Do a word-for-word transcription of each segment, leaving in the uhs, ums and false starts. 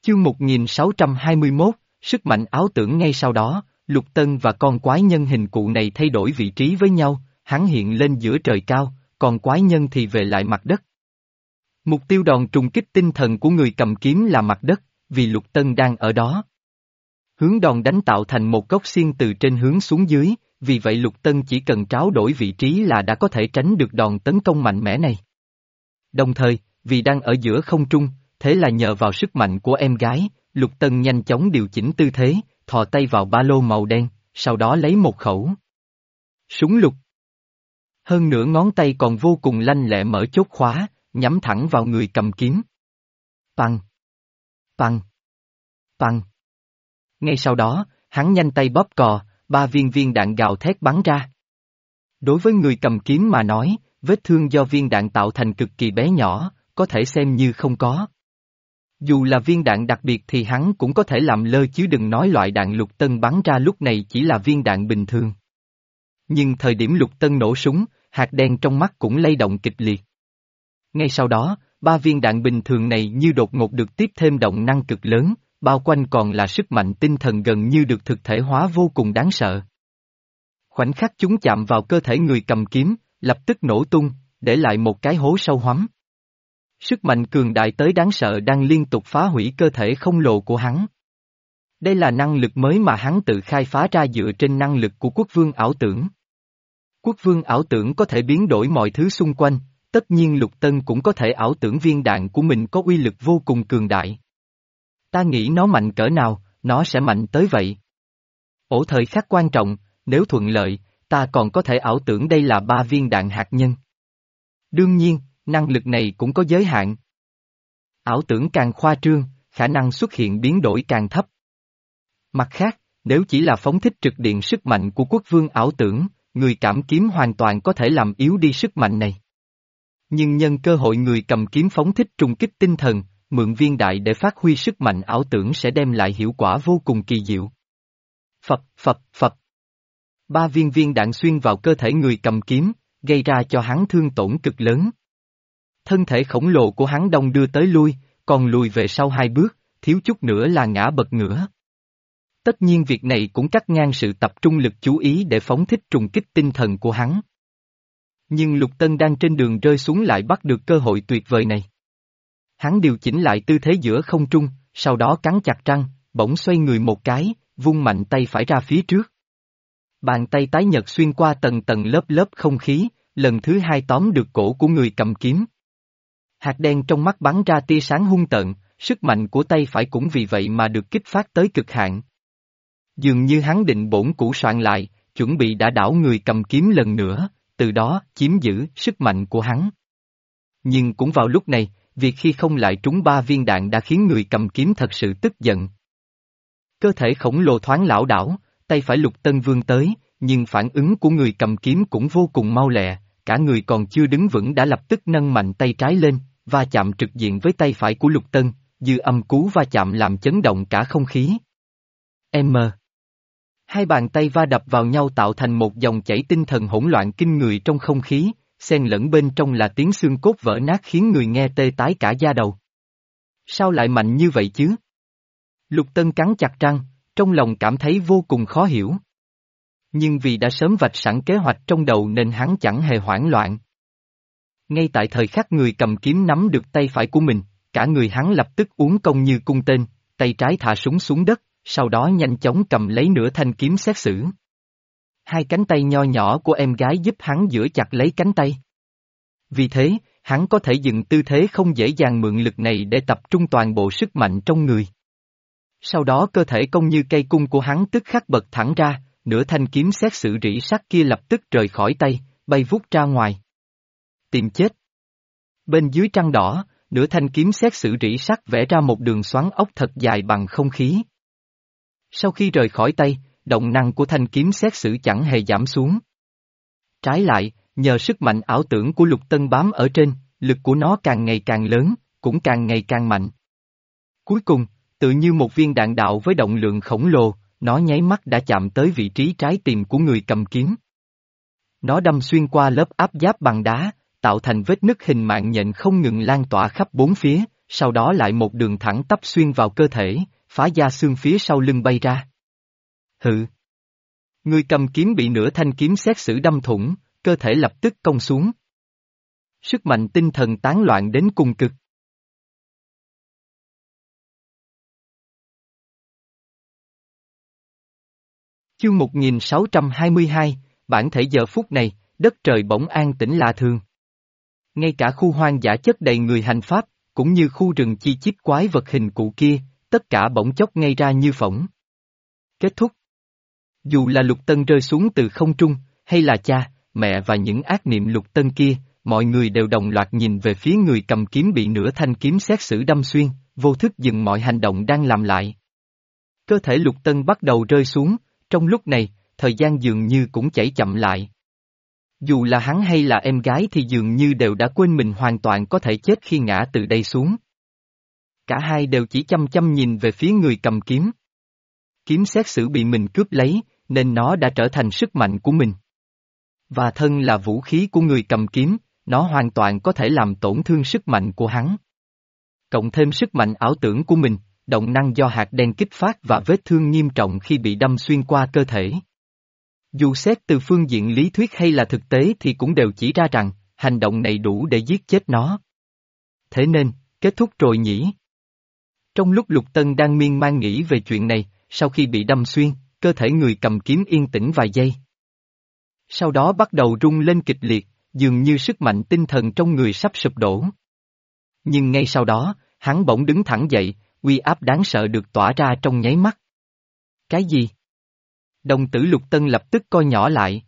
Chương một nghìn sáu trăm hai mươi mốt, sức mạnh ảo tưởng. Ngay sau đó, Lục Tân và con quái nhân hình cụ này thay đổi vị trí với nhau, hắn hiện lên giữa trời cao, còn quái nhân thì về lại mặt đất. Mục tiêu đòn trùng kích tinh thần của người cầm kiếm là mặt đất, vì Lục Tân đang ở đó. Hướng đòn đánh tạo thành một góc xiên từ trên hướng xuống dưới, vì vậy Lục Tân chỉ cần tráo đổi vị trí là đã có thể tránh được đòn tấn công mạnh mẽ này. Đồng thời, vì đang ở giữa không trung, thế là nhờ vào sức mạnh của em gái, Lục Tân nhanh chóng điều chỉnh tư thế, thò tay vào ba lô màu đen, sau đó lấy một khẩu súng lục. Hơn nữa ngón tay còn vô cùng lanh lẹ mở chốt khóa, nhắm thẳng vào người cầm kiếm. Păng! Păng! Păng! Ngay sau đó, hắn nhanh tay bóp cò, ba viên viên đạn gào thét bắn ra. Đối với người cầm kiếm mà nói, vết thương do viên đạn tạo thành cực kỳ bé nhỏ, có thể xem như không có. Dù là viên đạn đặc biệt thì hắn cũng có thể làm lơ chứ đừng nói loại đạn Lục Tân bắn ra lúc này chỉ là viên đạn bình thường. Nhưng thời điểm Lục Tân nổ súng, hạt đen trong mắt cũng lay động kịch liệt. Ngay sau đó, ba viên đạn bình thường này như đột ngột được tiếp thêm động năng cực lớn, bao quanh còn là sức mạnh tinh thần gần như được thực thể hóa vô cùng đáng sợ. Khoảnh khắc chúng chạm vào cơ thể người cầm kiếm, lập tức nổ tung, để lại một cái hố sâu hoắm. Sức mạnh cường đại tới đáng sợ đang liên tục phá hủy cơ thể khổng lồ của hắn. Đây là năng lực mới mà hắn tự khai phá ra dựa trên năng lực của quốc vương ảo tưởng. Quốc vương ảo tưởng có thể biến đổi mọi thứ xung quanh, tất nhiên Lục Tân cũng có thể ảo tưởng viên đạn của mình có uy lực vô cùng cường đại. Ta nghĩ nó mạnh cỡ nào, nó sẽ mạnh tới vậy. Ổ thời khắc quan trọng, nếu thuận lợi, ta còn có thể ảo tưởng đây là ba viên đạn hạt nhân. Đương nhiên, năng lực này cũng có giới hạn. Ảo tưởng càng khoa trương, khả năng xuất hiện biến đổi càng thấp. Mặt khác, nếu chỉ là phóng thích trực điện sức mạnh của quốc vương ảo tưởng, người cảm kiếm hoàn toàn có thể làm yếu đi sức mạnh này. Nhưng nhân cơ hội người cầm kiếm phóng thích trùng kích tinh thần, mượn viên đại để phát huy sức mạnh ảo tưởng sẽ đem lại hiệu quả vô cùng kỳ diệu. Phập, phập, phập. Ba viên viên đạn xuyên vào cơ thể người cầm kiếm, gây ra cho hắn thương tổn cực lớn. Thân thể khổng lồ của hắn đong đưa tới lui, còn lùi về sau hai bước, thiếu chút nữa là ngã bật ngửa. Tất nhiên việc này cũng cắt ngang sự tập trung lực chú ý để phóng thích trùng kích tinh thần của hắn. Nhưng Lục Tân đang trên đường rơi xuống lại bắt được cơ hội tuyệt vời này. Hắn điều chỉnh lại tư thế giữa không trung, sau đó cắn chặt răng, bỗng xoay người một cái, vung mạnh tay phải ra phía trước. Bàn tay tái nhợt xuyên qua tầng tầng lớp lớp không khí, lần thứ hai tóm được cổ của người cầm kiếm. Hạt đen trong mắt bắn ra tia sáng hung tợn, sức mạnh của tay phải cũng vì vậy mà được kích phát tới cực hạn. Dường như hắn định bổn củ soạn lại, chuẩn bị đả đảo người cầm kiếm lần nữa, từ đó chiếm giữ sức mạnh của hắn. Nhưng cũng vào lúc này, việc khi không lại trúng ba viên đạn đã khiến người cầm kiếm thật sự tức giận. Cơ thể khổng lồ thoáng lảo đảo, tay phải Lục Tân vươn tới, nhưng phản ứng của người cầm kiếm cũng vô cùng mau lẹ, cả người còn chưa đứng vững đã lập tức nâng mạnh tay trái lên, va chạm trực diện với tay phải của Lục Tân, dư âm cú va chạm làm chấn động cả không khí. M. Hai bàn tay va đập vào nhau tạo thành một dòng chảy tinh thần hỗn loạn kinh người trong không khí, xen lẫn bên trong là tiếng xương cốt vỡ nát khiến người nghe tê tái cả da đầu. Sao lại mạnh như vậy chứ? Lục Tân cắn chặt răng, trong lòng cảm thấy vô cùng khó hiểu. Nhưng vì đã sớm vạch sẵn kế hoạch trong đầu nên hắn chẳng hề hoảng loạn. Ngay tại thời khắc người cầm kiếm nắm được tay phải của mình, cả người hắn lập tức uốn cong như cung tên, tay trái thả súng xuống đất, sau đó nhanh chóng cầm lấy nửa thanh kiếm xét xử. Hai cánh tay nho nhỏ của em gái giúp hắn giữ chặt lấy cánh tay. Vì thế, hắn có thể dừng tư thế không dễ dàng mượn lực này để tập trung toàn bộ sức mạnh trong người. Sau đó cơ thể cong như cây cung của hắn tức khắc bật thẳng ra, nửa thanh kiếm xét xử rỉ sắt kia lập tức rời khỏi tay, bay vút ra ngoài. Tìm chết. Bên dưới trăng đỏ, nửa thanh kiếm xét xử rỉ sắt vẽ ra một đường xoắn ốc thật dài bằng không khí. Sau khi rời khỏi tay, động năng của thanh kiếm xét xử chẳng hề giảm xuống. Trái lại, nhờ sức mạnh ảo tưởng của Lục Tân bám ở trên, lực của nó càng ngày càng lớn, cũng càng ngày càng mạnh. Cuối cùng, tự như một viên đạn đạo với động lượng khổng lồ, nó nháy mắt đã chạm tới vị trí trái tim của người cầm kiếm. Nó đâm xuyên qua lớp áp giáp bằng đá, tạo thành vết nứt hình mạng nhện không ngừng lan tỏa khắp bốn phía, sau đó lại một đường thẳng tắp xuyên vào cơ thể, phá da xương phía sau lưng bay ra. Hự! Người cầm kiếm bị nửa thanh kiếm xét xử đâm thủng, cơ thể lập tức cong xuống. Sức mạnh tinh thần tán loạn đến cùng cực. Chương một nghìn sáu trăm hai mươi hai, bản thể giờ phút này, đất trời bỗng an tĩnh lạ thường. Ngay cả khu hoang dã chất đầy người hành pháp, cũng như khu rừng chi chít quái vật hình cụ kia, tất cả bỗng chốc ngay ra như phỏng. Kết thúc. Dù là Lục Tân rơi xuống từ không trung, hay là cha, mẹ và những ác niệm Lục Tân kia, mọi người đều đồng loạt nhìn về phía người cầm kiếm bị nửa thanh kiếm xét xử đâm xuyên, vô thức dừng mọi hành động đang làm lại. Cơ thể Lục Tân bắt đầu rơi xuống, trong lúc này, thời gian dường như cũng chảy chậm lại. Dù là hắn hay là em gái thì dường như đều đã quên mình hoàn toàn có thể chết khi ngã từ đây xuống. Cả hai đều chỉ chăm chăm nhìn về phía người cầm kiếm. Kiếm xét xử bị mình cướp lấy, nên nó đã trở thành sức mạnh của mình. Và thân là vũ khí của người cầm kiếm, nó hoàn toàn có thể làm tổn thương sức mạnh của hắn. Cộng thêm sức mạnh ảo tưởng của mình, động năng do hạt đen kích phát và vết thương nghiêm trọng khi bị đâm xuyên qua cơ thể. Dù xét từ phương diện lý thuyết hay là thực tế thì cũng đều chỉ ra rằng, hành động này đủ để giết chết nó. Thế nên, kết thúc rồi nhỉ? Trong lúc Lục Tân đang miên man nghĩ về chuyện này, sau khi bị đâm xuyên, cơ thể người cầm kiếm yên tĩnh vài giây. Sau đó bắt đầu rung lên kịch liệt, dường như sức mạnh tinh thần trong người sắp sụp đổ. Nhưng ngay sau đó, hắn bỗng đứng thẳng dậy, uy áp đáng sợ được tỏa ra trong nháy mắt. Cái gì? Đồng tử Lục Tân lập tức co nhỏ lại.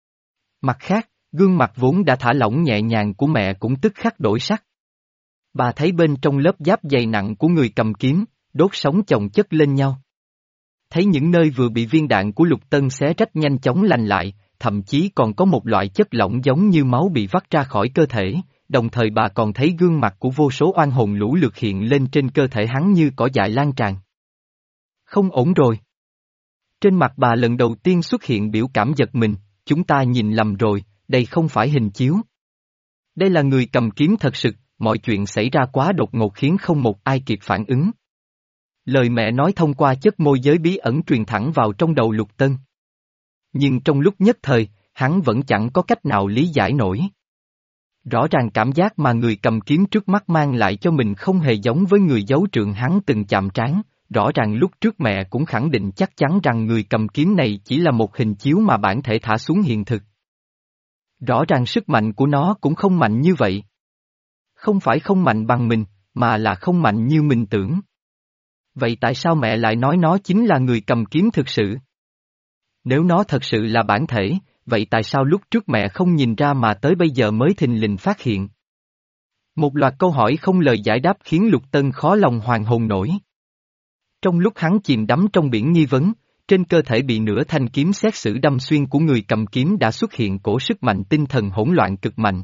Mặt khác, gương mặt vốn đã thả lỏng nhẹ nhàng của mẹ cũng tức khắc đổi sắc. Bà thấy bên trong lớp giáp dày nặng của người cầm kiếm, đốt sống chồng chất lên nhau. Thấy những nơi vừa bị viên đạn của Lục Tân xé rách nhanh chóng lành lại, thậm chí còn có một loại chất lỏng giống như máu bị vắt ra khỏi cơ thể, đồng thời bà còn thấy gương mặt của vô số oan hồn lũ lượt hiện lên trên cơ thể hắn như cỏ dại lan tràn. Không ổn rồi. Trên mặt bà lần đầu tiên xuất hiện biểu cảm giật mình, chúng ta nhìn lầm rồi, đây không phải hình chiếu. Đây là người cầm kiếm thật sự, mọi chuyện xảy ra quá đột ngột khiến không một ai kịp phản ứng. Lời mẹ nói thông qua chất môi giới bí ẩn truyền thẳng vào trong đầu Lục Tân. Nhưng trong lúc nhất thời, hắn vẫn chẳng có cách nào lý giải nổi. Rõ ràng cảm giác mà người cầm kiếm trước mắt mang lại cho mình không hề giống với người giấu trượng hắn từng chạm trán, rõ ràng lúc trước mẹ cũng khẳng định chắc chắn rằng người cầm kiếm này chỉ là một hình chiếu mà bản thể thả xuống hiện thực. Rõ ràng sức mạnh của nó cũng không mạnh như vậy. Không phải không mạnh bằng mình, mà là không mạnh như mình tưởng. Vậy tại sao mẹ lại nói nó chính là người cầm kiếm thực sự? Nếu nó thật sự là bản thể, vậy tại sao lúc trước mẹ không nhìn ra mà tới bây giờ mới thình lình phát hiện? Một loạt câu hỏi không lời giải đáp khiến Lục Tân khó lòng hoàn hồn nổi. Trong lúc hắn chìm đắm trong biển nghi vấn, trên cơ thể bị nửa thanh kiếm xét xử đâm xuyên của người cầm kiếm đã xuất hiện cổ sức mạnh tinh thần hỗn loạn cực mạnh.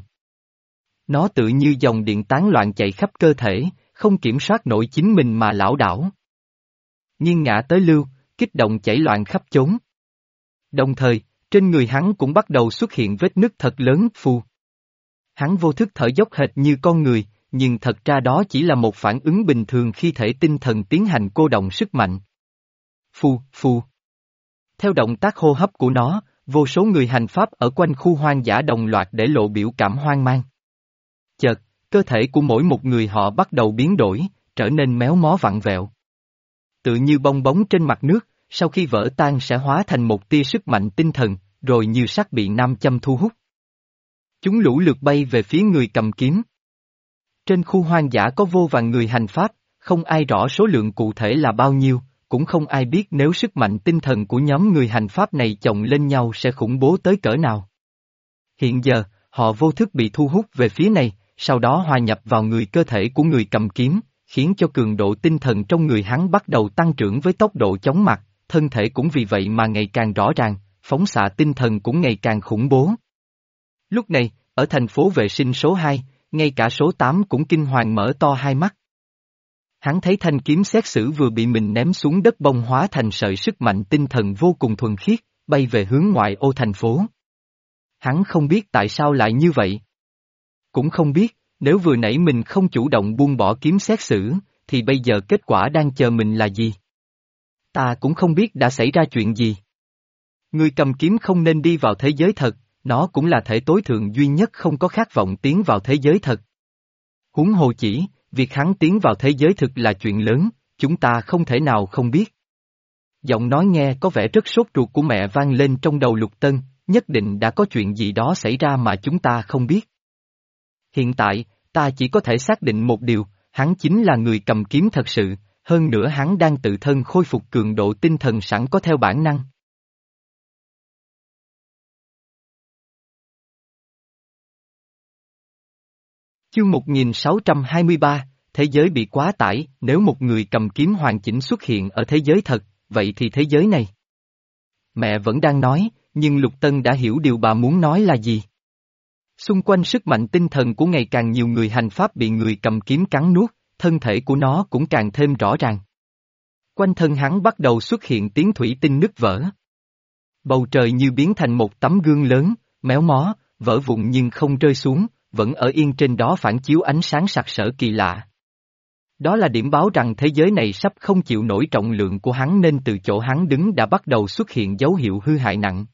Nó tự như dòng điện tán loạn chạy khắp cơ thể, không kiểm soát nổi chính mình mà lảo đảo. Nghiêng ngã tới lưu, kích động chảy loạn khắp chốn. Đồng thời, trên người hắn cũng bắt đầu xuất hiện vết nứt thật lớn, phù. Hắn vô thức thở dốc hệt như con người, nhưng thật ra đó chỉ là một phản ứng bình thường khi thể tinh thần tiến hành cô động sức mạnh. Phù, phù. Theo động tác hô hấp của nó, vô số người hành pháp ở quanh khu hoang dã đồng loạt để lộ biểu cảm hoang mang. Chợt, cơ thể của mỗi một người họ bắt đầu biến đổi, trở nên méo mó vặn vẹo. Tự như bong bóng trên mặt nước, sau khi vỡ tan sẽ hóa thành một tia sức mạnh tinh thần, rồi như sắt bị nam châm thu hút. Chúng lũ lượt bay về phía người cầm kiếm. Trên khu hoang dã có vô vàn người hành pháp, không ai rõ số lượng cụ thể là bao nhiêu, cũng không ai biết nếu sức mạnh tinh thần của nhóm người hành pháp này chồng lên nhau sẽ khủng bố tới cỡ nào. Hiện giờ, họ vô thức bị thu hút về phía này, sau đó hòa nhập vào người cơ thể của người cầm kiếm, khiến cho cường độ tinh thần trong người hắn bắt đầu tăng trưởng với tốc độ chóng mặt, thân thể cũng vì vậy mà ngày càng rõ ràng, phóng xạ tinh thần cũng ngày càng khủng bố. Lúc này, ở thành phố vệ sinh số hai, ngay cả số tám cũng kinh hoàng mở to hai mắt. Hắn thấy thanh kiếm xét xử vừa bị mình ném xuống đất bông hóa thành sợi sức mạnh tinh thần vô cùng thuần khiết, bay về hướng ngoại ô thành phố. Hắn không biết tại sao lại như vậy. Cũng không biết, Nếu vừa nãy mình không chủ động buông bỏ kiếm xét xử, thì bây giờ kết quả đang chờ mình là gì? Ta cũng không biết đã xảy ra chuyện gì. Người cầm kiếm không nên đi vào thế giới thật, nó cũng là thể tối thượng duy nhất không có khát vọng tiến vào thế giới thật. Huống hồ chỉ, việc hắn tiến vào thế giới thực là chuyện lớn, chúng ta không thể nào không biết. Giọng nói nghe có vẻ rất sốt ruột của mẹ vang lên trong đầu Lục Tân, nhất định đã có chuyện gì đó xảy ra mà chúng ta không biết. Hiện tại, ta chỉ có thể xác định một điều, hắn chính là người cầm kiếm thật sự, hơn nữa hắn đang tự thân khôi phục cường độ tinh thần sẵn có theo bản năng. Chương một nghìn sáu trăm hai mươi ba, thế giới bị quá tải, nếu một người cầm kiếm hoàn chỉnh xuất hiện ở thế giới thật, vậy thì thế giới này. Mẹ vẫn đang nói, nhưng Lục Tân đã hiểu điều bà muốn nói là gì. Xung quanh sức mạnh tinh thần của ngày càng nhiều người hành pháp bị người cầm kiếm cắn nuốt, thân thể của nó cũng càng thêm rõ ràng. Quanh thân hắn bắt đầu xuất hiện tiếng thủy tinh nứt vỡ. Bầu trời như biến thành một tấm gương lớn, méo mó, vỡ vụn nhưng không rơi xuống, vẫn ở yên trên đó phản chiếu ánh sáng sặc sỡ kỳ lạ. Đó là điểm báo rằng thế giới này sắp không chịu nổi trọng lượng của hắn nên từ chỗ hắn đứng đã bắt đầu xuất hiện dấu hiệu hư hại nặng.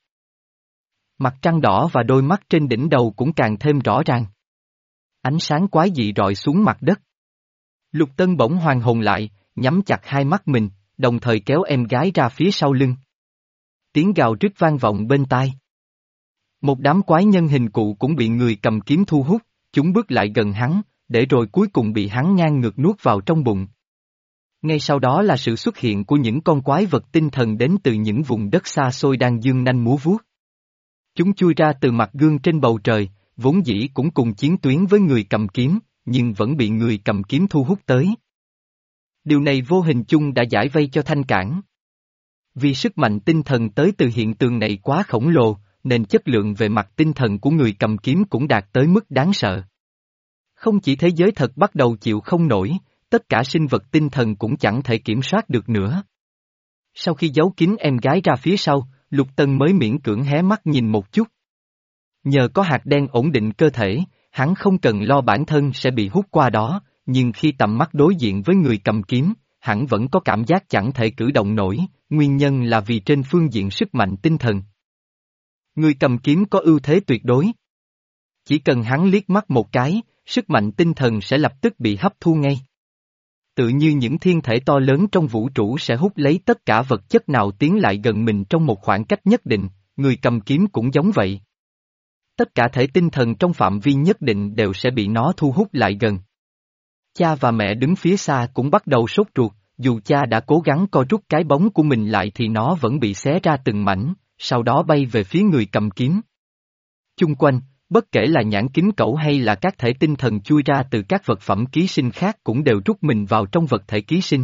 Mặt trăng đỏ và đôi mắt trên đỉnh đầu cũng càng thêm rõ ràng. Ánh sáng quái dị rọi xuống mặt đất. Lục Tân bỗng hoàn hồn lại, nhắm chặt hai mắt mình, đồng thời kéo em gái ra phía sau lưng. Tiếng gào rít vang vọng bên tai. Một đám quái nhân hình cụ cũng bị người cầm kiếm thu hút, chúng bước lại gần hắn, để rồi cuối cùng bị hắn ngang ngược nuốt vào trong bụng. Ngay sau đó là sự xuất hiện của những con quái vật tinh thần đến từ những vùng đất xa xôi đang dương nanh múa vuốt. Chúng chui ra từ mặt gương trên bầu trời, vốn dĩ cũng cùng chiến tuyến với người cầm kiếm, nhưng vẫn bị người cầm kiếm thu hút tới. Điều này vô hình chung đã giải vây cho Thanh Cảng. Vì sức mạnh tinh thần tới từ hiện tượng này quá khổng lồ, nên chất lượng về mặt tinh thần của người cầm kiếm cũng đạt tới mức đáng sợ. Không chỉ thế giới thật bắt đầu chịu không nổi, tất cả sinh vật tinh thần cũng chẳng thể kiểm soát được nữa. Sau khi giấu kín em gái ra phía sau, Lục Tân mới miễn cưỡng hé mắt nhìn một chút. Nhờ có hạt đen ổn định cơ thể, hắn không cần lo bản thân sẽ bị hút qua đó, nhưng khi tầm mắt đối diện với người cầm kiếm, hắn vẫn có cảm giác chẳng thể cử động nổi, nguyên nhân là vì trên phương diện sức mạnh tinh thần. Người cầm kiếm có ưu thế tuyệt đối. Chỉ cần hắn liếc mắt một cái, sức mạnh tinh thần sẽ lập tức bị hấp thu ngay. Tự như những thiên thể to lớn trong vũ trụ sẽ hút lấy tất cả vật chất nào tiến lại gần mình trong một khoảng cách nhất định, người cầm kiếm cũng giống vậy. Tất cả thể tinh thần trong phạm vi nhất định đều sẽ bị nó thu hút lại gần. Cha và mẹ đứng phía xa cũng bắt đầu sốt ruột, dù cha đã cố gắng co rút cái bóng của mình lại thì nó vẫn bị xé ra từng mảnh, sau đó bay về phía người cầm kiếm. Chung quanh, bất kể là nhãn kính cẩu hay là các thể tinh thần chui ra từ các vật phẩm ký sinh khác cũng đều rút mình vào trong vật thể ký sinh.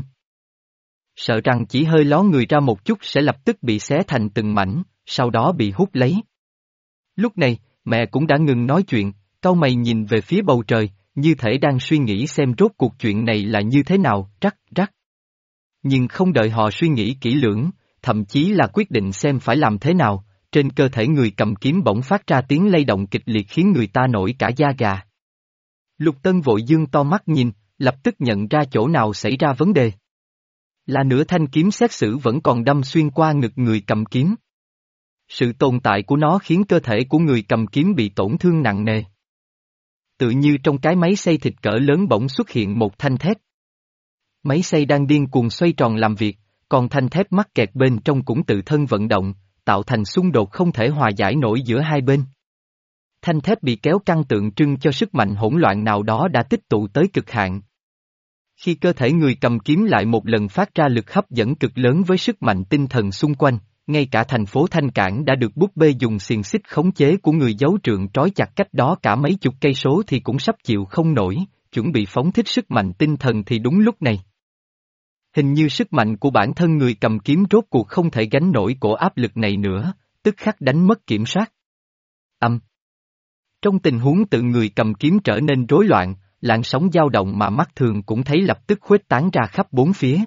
Sợ rằng chỉ hơi ló người ra một chút sẽ lập tức bị xé thành từng mảnh, sau đó bị hút lấy. Lúc này, mẹ cũng đã ngừng nói chuyện, cau mày nhìn về phía bầu trời, như thể đang suy nghĩ xem rốt cuộc chuyện này là như thế nào, rắc rắc. Nhưng không đợi họ suy nghĩ kỹ lưỡng, thậm chí là quyết định xem phải làm thế nào, trên cơ thể người cầm kiếm bỗng phát ra tiếng lay động kịch liệt khiến người ta nổi cả da gà. Lục Tân vội dương to mắt nhìn, lập tức nhận ra chỗ nào xảy ra vấn đề. Là nửa thanh kiếm xét xử vẫn còn đâm xuyên qua ngực người cầm kiếm. Sự tồn tại của nó khiến cơ thể của người cầm kiếm bị tổn thương nặng nề. Tự như trong cái máy xay thịt cỡ lớn bỗng xuất hiện một thanh thép. Máy xay đang điên cuồng xoay tròn làm việc, còn thanh thép mắc kẹt bên trong cũng tự thân vận động, tạo thành xung đột không thể hòa giải nổi giữa hai bên. Thanh thép bị kéo căng tượng trưng cho sức mạnh hỗn loạn nào đó đã tích tụ tới cực hạn. Khi cơ thể người cầm kiếm lại một lần phát ra lực hấp dẫn cực lớn với sức mạnh tinh thần xung quanh, ngay cả thành phố Thanh Cảng đã được búp bê dùng xiềng xích khống chế của người giấu trượng trói chặt cách đó cả mấy chục cây số thì cũng sắp chịu không nổi, chuẩn bị phóng thích sức mạnh tinh thần thì đúng lúc này. Hình như sức mạnh của bản thân người cầm kiếm rốt cuộc không thể gánh nổi cổ áp lực này nữa, tức khắc đánh mất kiểm soát. Âm. Trong tình huống tự người cầm kiếm trở nên rối loạn, làn sóng dao động mà mắt thường cũng thấy lập tức khuếch tán ra khắp bốn phía.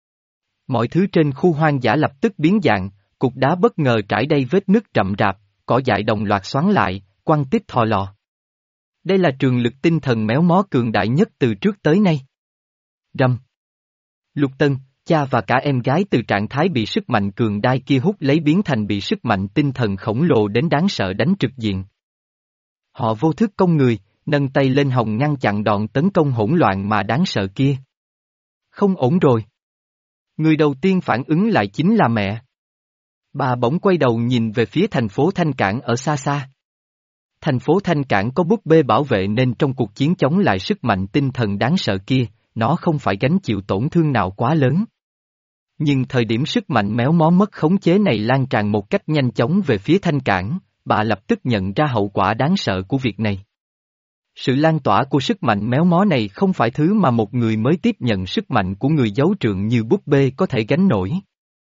Mọi thứ trên khu hoang dã lập tức biến dạng, cục đá bất ngờ trải đầy vết nứt rậm rạp, cỏ dại đồng loạt xoắn lại, quăng tít thò lò. Đây là trường lực tinh thần méo mó cường đại nhất từ trước tới nay. Rầm. Lục Tân, cha và cả em gái từ trạng thái bị sức mạnh cường đại kia hút lấy biến thành bị sức mạnh tinh thần khổng lồ đến đáng sợ đánh trực diện. Họ vô thức cong người, nâng tay lên hồng ngăn chặn đòn tấn công hỗn loạn mà đáng sợ kia. Không ổn rồi. Người đầu tiên phản ứng lại chính là mẹ. Bà bỗng quay đầu nhìn về phía thành phố Thanh Cảng ở xa xa. Thành phố Thanh Cảng có búp bê bảo vệ nên trong cuộc chiến chống lại sức mạnh tinh thần đáng sợ kia, nó không phải gánh chịu tổn thương nào quá lớn. Nhưng thời điểm sức mạnh méo mó mất khống chế này lan tràn một cách nhanh chóng về phía Thanh Cảng, bà lập tức nhận ra hậu quả đáng sợ của việc này. Sự lan tỏa của sức mạnh méo mó này không phải thứ mà một người mới tiếp nhận sức mạnh của người giấu trượng như búp bê có thể gánh nổi.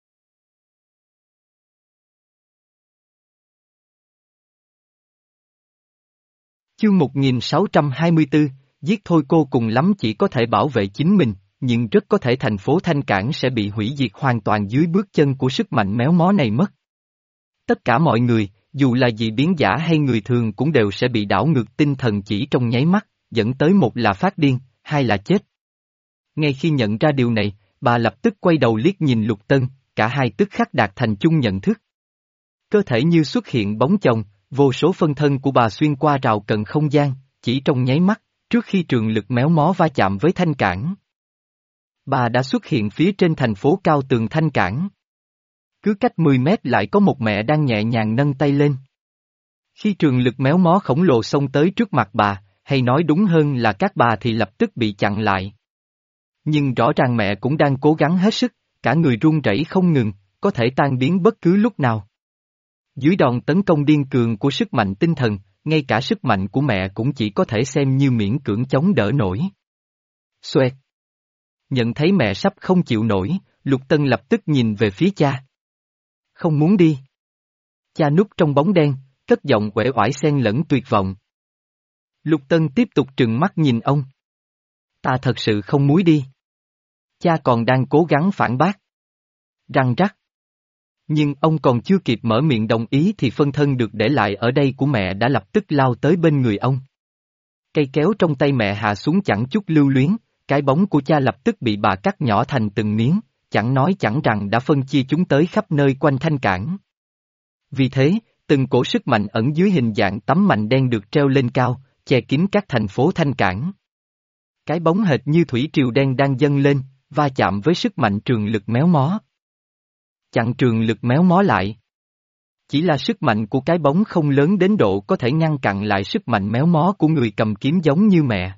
Chương một nghìn sáu trăm hai mươi tư, giết thôi cô cùng lắm chỉ có thể bảo vệ chính mình, nhưng rất có thể thành phố Thanh Cảng sẽ bị hủy diệt hoàn toàn dưới bước chân của sức mạnh méo mó này mất. Tất cả mọi người, dù là dị biến giả hay người thường cũng đều sẽ bị đảo ngược tinh thần chỉ trong nháy mắt, dẫn tới một là phát điên, hai là chết. Ngay khi nhận ra điều này, bà lập tức quay đầu liếc nhìn Lục Tân, cả hai tức khắc đạt thành chung nhận thức. Cơ thể như xuất hiện bóng chồng, vô số phân thân của bà xuyên qua rào cận không gian, chỉ trong nháy mắt, trước khi trường lực méo mó va chạm với Thanh Cảng. Bà đã xuất hiện phía trên thành phố cao tường Thanh Cảng. Cứ cách mười mét lại có một mẹ đang nhẹ nhàng nâng tay lên. Khi trường lực méo mó khổng lồ xông tới trước mặt bà, hay nói đúng hơn là các bà thì lập tức bị chặn lại. Nhưng rõ ràng mẹ cũng đang cố gắng hết sức, cả người run rẩy không ngừng, có thể tan biến bất cứ lúc nào. Dưới đòn tấn công điên cường của sức mạnh tinh thần, ngay cả sức mạnh của mẹ cũng chỉ có thể xem như miễn cưỡng chống đỡ nổi. Xoẹt. Nhận thấy mẹ sắp không chịu nổi, Lục Tân lập tức nhìn về phía cha. Không muốn đi. Cha núp trong bóng đen, cất giọng uể oải xen lẫn tuyệt vọng. Lục Tân tiếp tục trừng mắt nhìn ông. Ta thật sự không muốn đi. Cha còn đang cố gắng phản bác. Răng rắc. Nhưng ông còn chưa kịp mở miệng đồng ý thì phân thân được để lại ở đây của mẹ đã lập tức lao tới bên người ông. Cây kéo trong tay mẹ hạ xuống chẳng chút lưu luyến, cái bóng của cha lập tức bị bà cắt nhỏ thành từng miếng, chẳng nói chẳng rằng đã phân chia chúng tới khắp nơi quanh Thanh Cảng. Vì thế, từng cổ sức mạnh ẩn dưới hình dạng tấm mành đen được treo lên cao, che kín các thành phố Thanh Cảng. Cái bóng hệt như thủy triều đen đang dâng lên, va chạm với sức mạnh trường lực méo mó. Chặn trường lực méo mó lại. Chỉ là sức mạnh của cái bóng không lớn đến độ có thể ngăn chặn lại sức mạnh méo mó của người cầm kiếm giống như mẹ.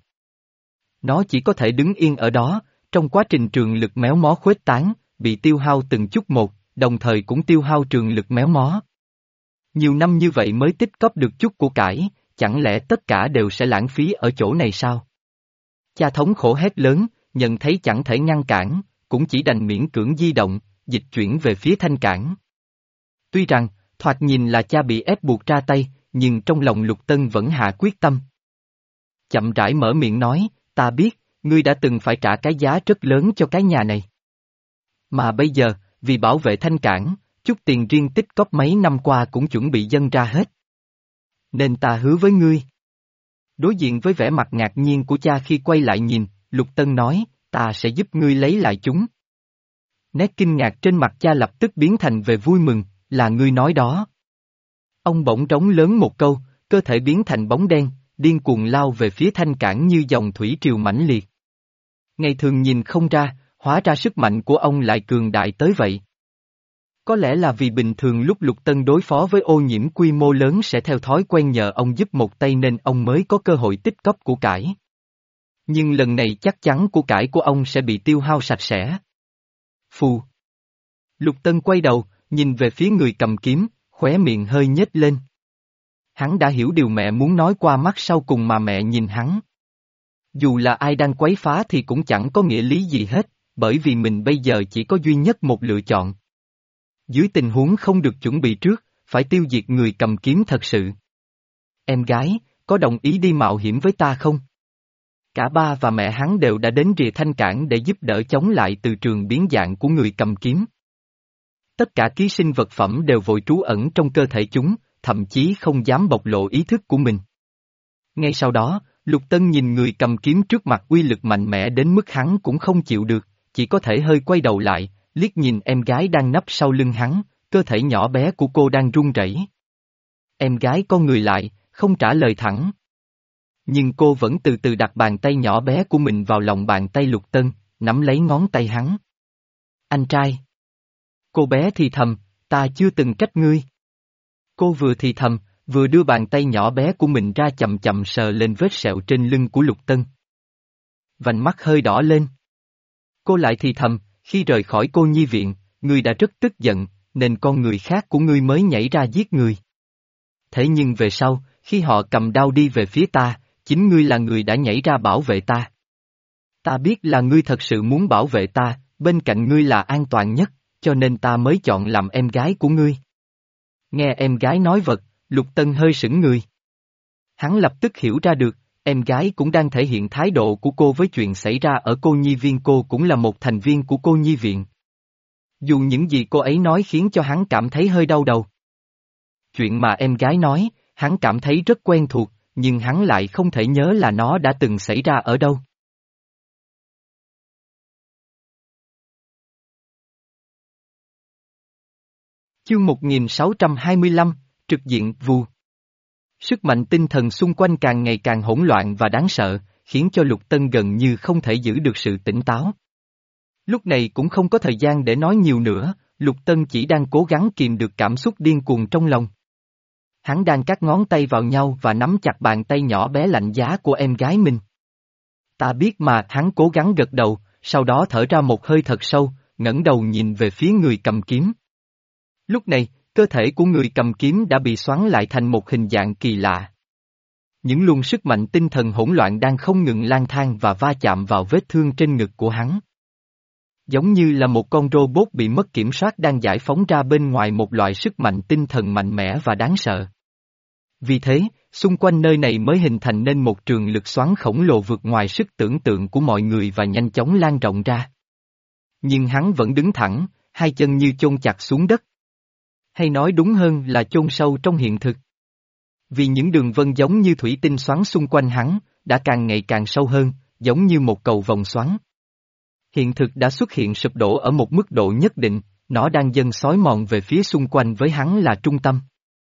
Nó chỉ có thể đứng yên ở đó, trong quá trình trường lực méo mó khuếch tán, bị tiêu hao từng chút một, đồng thời cũng tiêu hao trường lực méo mó. Nhiều năm như vậy mới tích góp được chút của cải, chẳng lẽ tất cả đều sẽ lãng phí ở chỗ này sao? Cha thống khổ hét lớn, nhận thấy chẳng thể ngăn cản, cũng chỉ đành miễn cưỡng di động, dịch chuyển về phía Thanh Cảng. Tuy rằng, thoạt nhìn là cha bị ép buộc ra tay, nhưng trong lòng Lục Tân vẫn hạ quyết tâm. Chậm rãi mở miệng nói, ta biết, ngươi đã từng phải trả cái giá rất lớn cho cái nhà này. Mà bây giờ, vì bảo vệ Thanh Cảng, chút tiền riêng tích góp mấy năm qua cũng chuẩn bị dâng ra hết. Nên ta hứa với ngươi. Đối diện với vẻ mặt ngạc nhiên của cha khi quay lại nhìn, Lục Tân nói, ta sẽ giúp ngươi lấy lại chúng. Nét kinh ngạc trên mặt cha lập tức biến thành về vui mừng, là ngươi nói đó. Ông bỗng trống lớn một câu, cơ thể biến thành bóng đen, điên cuồng lao về phía Thanh Cảng như dòng thủy triều mãnh liệt. Ngày thường nhìn không ra, hóa ra sức mạnh của ông lại cường đại tới vậy. Có lẽ là vì bình thường lúc Lục Tân đối phó với ô nhiễm quy mô lớn sẽ theo thói quen nhờ ông giúp một tay nên ông mới có cơ hội tích góp của cải. Nhưng lần này chắc chắn của cải của ông sẽ bị tiêu hao sạch sẽ. Phù. Lục Tân quay đầu, nhìn về phía người cầm kiếm, khóe miệng hơi nhếch lên. Hắn đã hiểu điều mẹ muốn nói qua mắt sau cùng mà mẹ nhìn hắn. Dù là ai đang quấy phá thì cũng chẳng có nghĩa lý gì hết, bởi vì mình bây giờ chỉ có duy nhất một lựa chọn. Dưới tình huống không được chuẩn bị trước, phải tiêu diệt người cầm kiếm thật sự. Em gái, có đồng ý đi mạo hiểm với ta không? Cả ba và mẹ hắn đều đã đến rìa Thanh Cảng để giúp đỡ chống lại từ trường biến dạng của người cầm kiếm. Tất cả ký sinh vật phẩm đều vội trú ẩn trong cơ thể chúng, thậm chí không dám bộc lộ ý thức của mình. Ngay sau đó, Lục Tân nhìn người cầm kiếm trước mặt uy lực mạnh mẽ đến mức hắn cũng không chịu được, chỉ có thể hơi quay đầu lại, liếc nhìn em gái đang nấp sau lưng hắn, cơ thể nhỏ bé của cô đang run rẩy. Em gái con người lại, không trả lời thẳng. Nhưng cô vẫn từ từ đặt bàn tay nhỏ bé của mình vào lòng bàn tay Lục Tân, nắm lấy ngón tay hắn. Anh trai. Cô bé thì thầm, ta chưa từng trách ngươi. Cô vừa thì thầm, vừa đưa bàn tay nhỏ bé của mình ra chậm chậm sờ lên vết sẹo trên lưng của Lục Tân. Vành mắt hơi đỏ lên. Cô lại thì thầm, khi rời khỏi cô nhi viện, ngươi đã rất tức giận, nên con người khác của ngươi mới nhảy ra giết người. Thế nhưng về sau, khi họ cầm đao đi về phía ta, chính ngươi là người đã nhảy ra bảo vệ ta. Ta biết là ngươi thật sự muốn bảo vệ ta, bên cạnh ngươi là an toàn nhất, cho nên ta mới chọn làm em gái của ngươi. Nghe em gái nói vật, Lục Tân hơi sững người. Hắn lập tức hiểu ra được, em gái cũng đang thể hiện thái độ của cô với chuyện xảy ra ở cô nhi viên, cô cũng là một thành viên của cô nhi viện. Dù những gì cô ấy nói khiến cho hắn cảm thấy hơi đau đầu. Chuyện mà em gái nói, hắn cảm thấy rất quen thuộc, nhưng hắn lại không thể nhớ là nó đã từng xảy ra ở đâu. Chương một nghìn sáu trăm hai mươi lăm, trực diện vù. Sức mạnh tinh thần xung quanh càng ngày càng hỗn loạn và đáng sợ, khiến cho Lục Tân gần như không thể giữ được sự tỉnh táo. Lúc này cũng không có thời gian để nói nhiều nữa, Lục Tân chỉ đang cố gắng kìm được cảm xúc điên cuồng trong lòng. Hắn đang cắt ngón tay vào nhau và nắm chặt bàn tay nhỏ bé lạnh giá của em gái mình. Ta biết mà, hắn cố gắng gật đầu, sau đó thở ra một hơi thật sâu, ngẩng đầu nhìn về phía người cầm kiếm. Lúc này, cơ thể của người cầm kiếm đã bị xoắn lại thành một hình dạng kỳ lạ. Những luồng sức mạnh tinh thần hỗn loạn đang không ngừng lang thang và va chạm vào vết thương trên ngực của hắn. Giống như là một con robot bị mất kiểm soát đang giải phóng ra bên ngoài một loại sức mạnh tinh thần mạnh mẽ và đáng sợ. Vì thế, xung quanh nơi này mới hình thành nên một trường lực xoắn khổng lồ vượt ngoài sức tưởng tượng của mọi người và nhanh chóng lan rộng ra. Nhưng hắn vẫn đứng thẳng, hai chân như chôn chặt xuống đất. Hay nói đúng hơn là chôn sâu trong hiện thực. Vì những đường vân giống như thủy tinh xoắn xung quanh hắn, đã càng ngày càng sâu hơn, giống như một cầu vòng xoắn. Hiện thực đã xuất hiện sụp đổ ở một mức độ nhất định, nó đang dần xói mòn về phía xung quanh với hắn là trung tâm.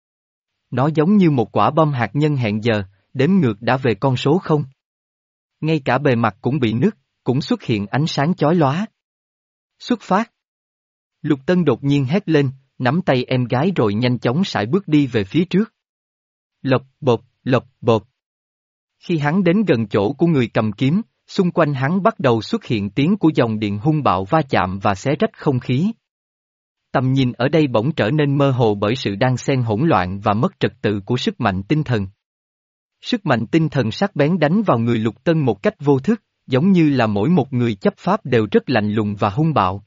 Nó giống như một quả bom hạt nhân hẹn giờ, đếm ngược đã về con số không. Ngay cả bề mặt cũng bị nứt, cũng xuất hiện ánh sáng chói lóa. Xuất phát. Lục Tân đột nhiên hét lên, nắm tay em gái rồi nhanh chóng sải bước đi về phía trước. Lộc bột, lộc bột. Khi hắn đến gần chỗ của người cầm kiếm, xung quanh hắn bắt đầu xuất hiện tiếng của dòng điện hung bạo va chạm và xé rách không khí. Tầm nhìn ở đây bỗng trở nên mơ hồ bởi sự đan xen hỗn loạn và mất trật tự của sức mạnh tinh thần. Sức mạnh tinh thần sắc bén đánh vào người Lục Tân một cách vô thức, giống như là mỗi một người chấp pháp đều rất lạnh lùng và hung bạo.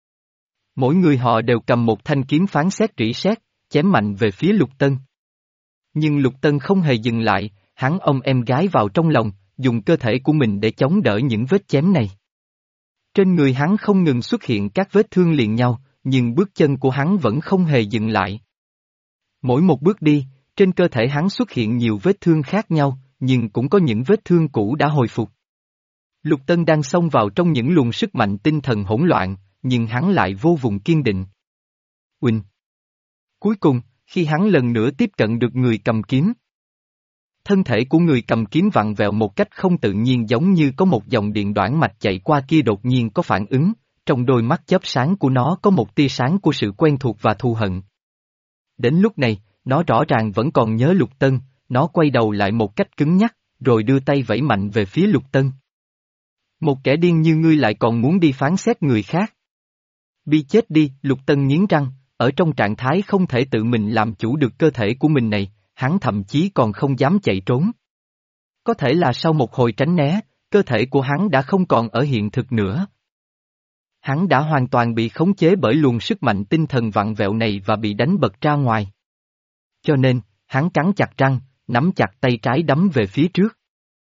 Mỗi người họ đều cầm một thanh kiếm phán xét rỉ sét, chém mạnh về phía Lục Tân. Nhưng Lục Tân không hề dừng lại, hắn ôm em gái vào trong lòng, dùng cơ thể của mình để chống đỡ những vết chém này. Trên người hắn không ngừng xuất hiện các vết thương liền nhau, nhưng bước chân của hắn vẫn không hề dừng lại. Mỗi một bước đi, trên cơ thể hắn xuất hiện nhiều vết thương khác nhau, nhưng cũng có những vết thương cũ đã hồi phục. Lục Tân đang xông vào trong những luồng sức mạnh tinh thần hỗn loạn, nhưng hắn lại vô cùng kiên định. Uỳnh. Cuối cùng, khi hắn lần nữa tiếp cận được người cầm kiếm, thân thể của người cầm kiếm vặn vẹo một cách không tự nhiên, giống như có một dòng điện đoản mạch chạy qua kia đột nhiên có phản ứng, trong đôi mắt chớp sáng của nó có một tia sáng của sự quen thuộc và thù hận. Đến lúc này, nó rõ ràng vẫn còn nhớ Lục Tân, nó quay đầu lại một cách cứng nhắc, rồi đưa tay vẫy mạnh về phía Lục Tân. Một kẻ điên như ngươi lại còn muốn đi phán xét người khác. Bi chết đi, Lục Tân nghiến răng, ở trong trạng thái không thể tự mình làm chủ được cơ thể của mình này, hắn thậm chí còn không dám chạy trốn. Có thể là sau một hồi tránh né, cơ thể của hắn đã không còn ở hiện thực nữa. Hắn đã hoàn toàn bị khống chế bởi luồng sức mạnh tinh thần vặn vẹo này và bị đánh bật ra ngoài. Cho nên, hắn cắn chặt răng, nắm chặt tay trái đấm về phía trước.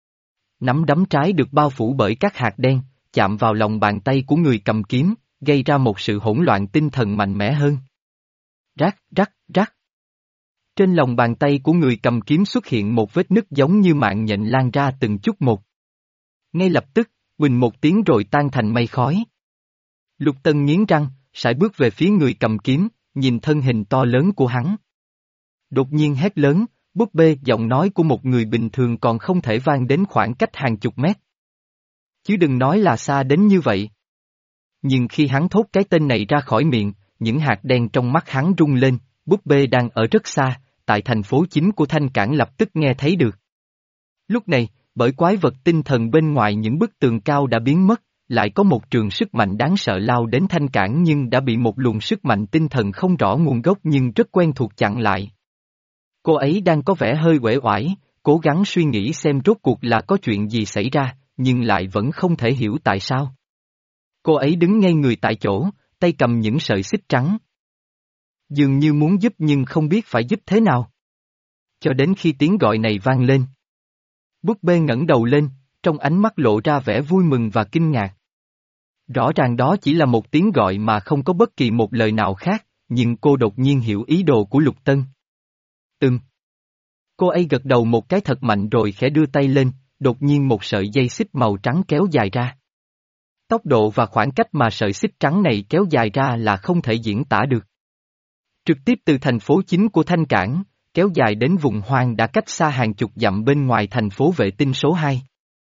Nắm đấm trái được bao phủ bởi các hạt đen, chạm vào lòng bàn tay của người cầm kiếm, gây ra một sự hỗn loạn tinh thần mạnh mẽ hơn. Rắc, rắc, rắc. Trên lòng bàn tay của người cầm kiếm xuất hiện một vết nứt giống như mạng nhện lan ra từng chút một. Ngay lập tức, huỳnh một tiếng rồi tan thành mây khói. Lục Tân nghiến răng, sải bước về phía người cầm kiếm, nhìn thân hình to lớn của hắn. Đột nhiên hét lớn, búp bê, giọng nói của một người bình thường còn không thể vang đến khoảng cách hàng chục mét. Chứ đừng nói là xa đến như vậy. Nhưng khi hắn thốt cái tên này ra khỏi miệng, những hạt đen trong mắt hắn rung lên, búp bê đang ở rất xa, tại thành phố chính của Thanh Cảng lập tức nghe thấy được. Lúc này, bởi quái vật tinh thần bên ngoài những bức tường cao đã biến mất, lại có một trường sức mạnh đáng sợ lao đến Thanh Cảng nhưng đã bị một luồng sức mạnh tinh thần không rõ nguồn gốc nhưng rất quen thuộc chặn lại. Cô ấy đang có vẻ hơi uể oải, cố gắng suy nghĩ xem rốt cuộc là có chuyện gì xảy ra, nhưng lại vẫn không thể hiểu tại sao. Cô ấy đứng ngay người tại chỗ, tay cầm những sợi xích trắng. Dường như muốn giúp nhưng không biết phải giúp thế nào. Cho đến khi tiếng gọi này vang lên. Búp bê ngẩng đầu lên, trong ánh mắt lộ ra vẻ vui mừng và kinh ngạc. Rõ ràng đó chỉ là một tiếng gọi mà không có bất kỳ một lời nào khác, nhưng cô đột nhiên hiểu ý đồ của Lục Tân. Ừm. Cô ấy gật đầu một cái thật mạnh rồi khẽ đưa tay lên, đột nhiên một sợi dây xích màu trắng kéo dài ra. Tốc độ và khoảng cách mà sợi xích trắng này kéo dài ra là không thể diễn tả được. Trực tiếp từ thành phố chính của Thanh Cảng, kéo dài đến vùng hoang đã cách xa hàng chục dặm bên ngoài thành phố vệ tinh số hai.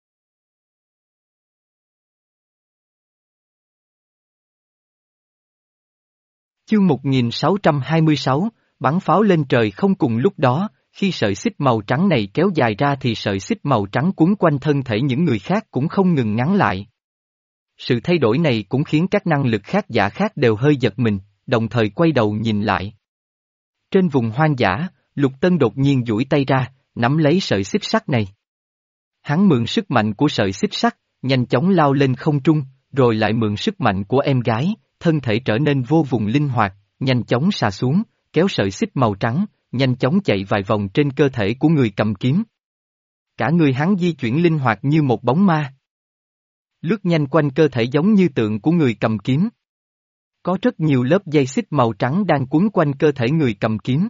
Chương một nghìn sáu trăm hai mươi sáu, bắn pháo lên trời. Không cùng lúc đó, khi sợi xích màu trắng này kéo dài ra thì sợi xích màu trắng cuốn quanh thân thể những người khác cũng không ngừng ngắn lại. Sự thay đổi này cũng khiến các năng lực khác giả khác đều hơi giật mình, đồng thời quay đầu nhìn lại. Trên vùng hoang dã, Lục Tân đột nhiên duỗi tay ra, nắm lấy sợi xích sắt này. Hắn mượn sức mạnh của sợi xích sắt, nhanh chóng lao lên không trung, rồi lại mượn sức mạnh của em gái, thân thể trở nên vô cùng linh hoạt, nhanh chóng xà xuống, kéo sợi xích màu trắng, nhanh chóng chạy vài vòng trên cơ thể của người cầm kiếm. Cả người hắn di chuyển linh hoạt như một bóng ma. Lướt nhanh quanh cơ thể giống như tượng của người cầm kiếm. Có rất nhiều lớp dây xích màu trắng đang quấn quanh cơ thể người cầm kiếm.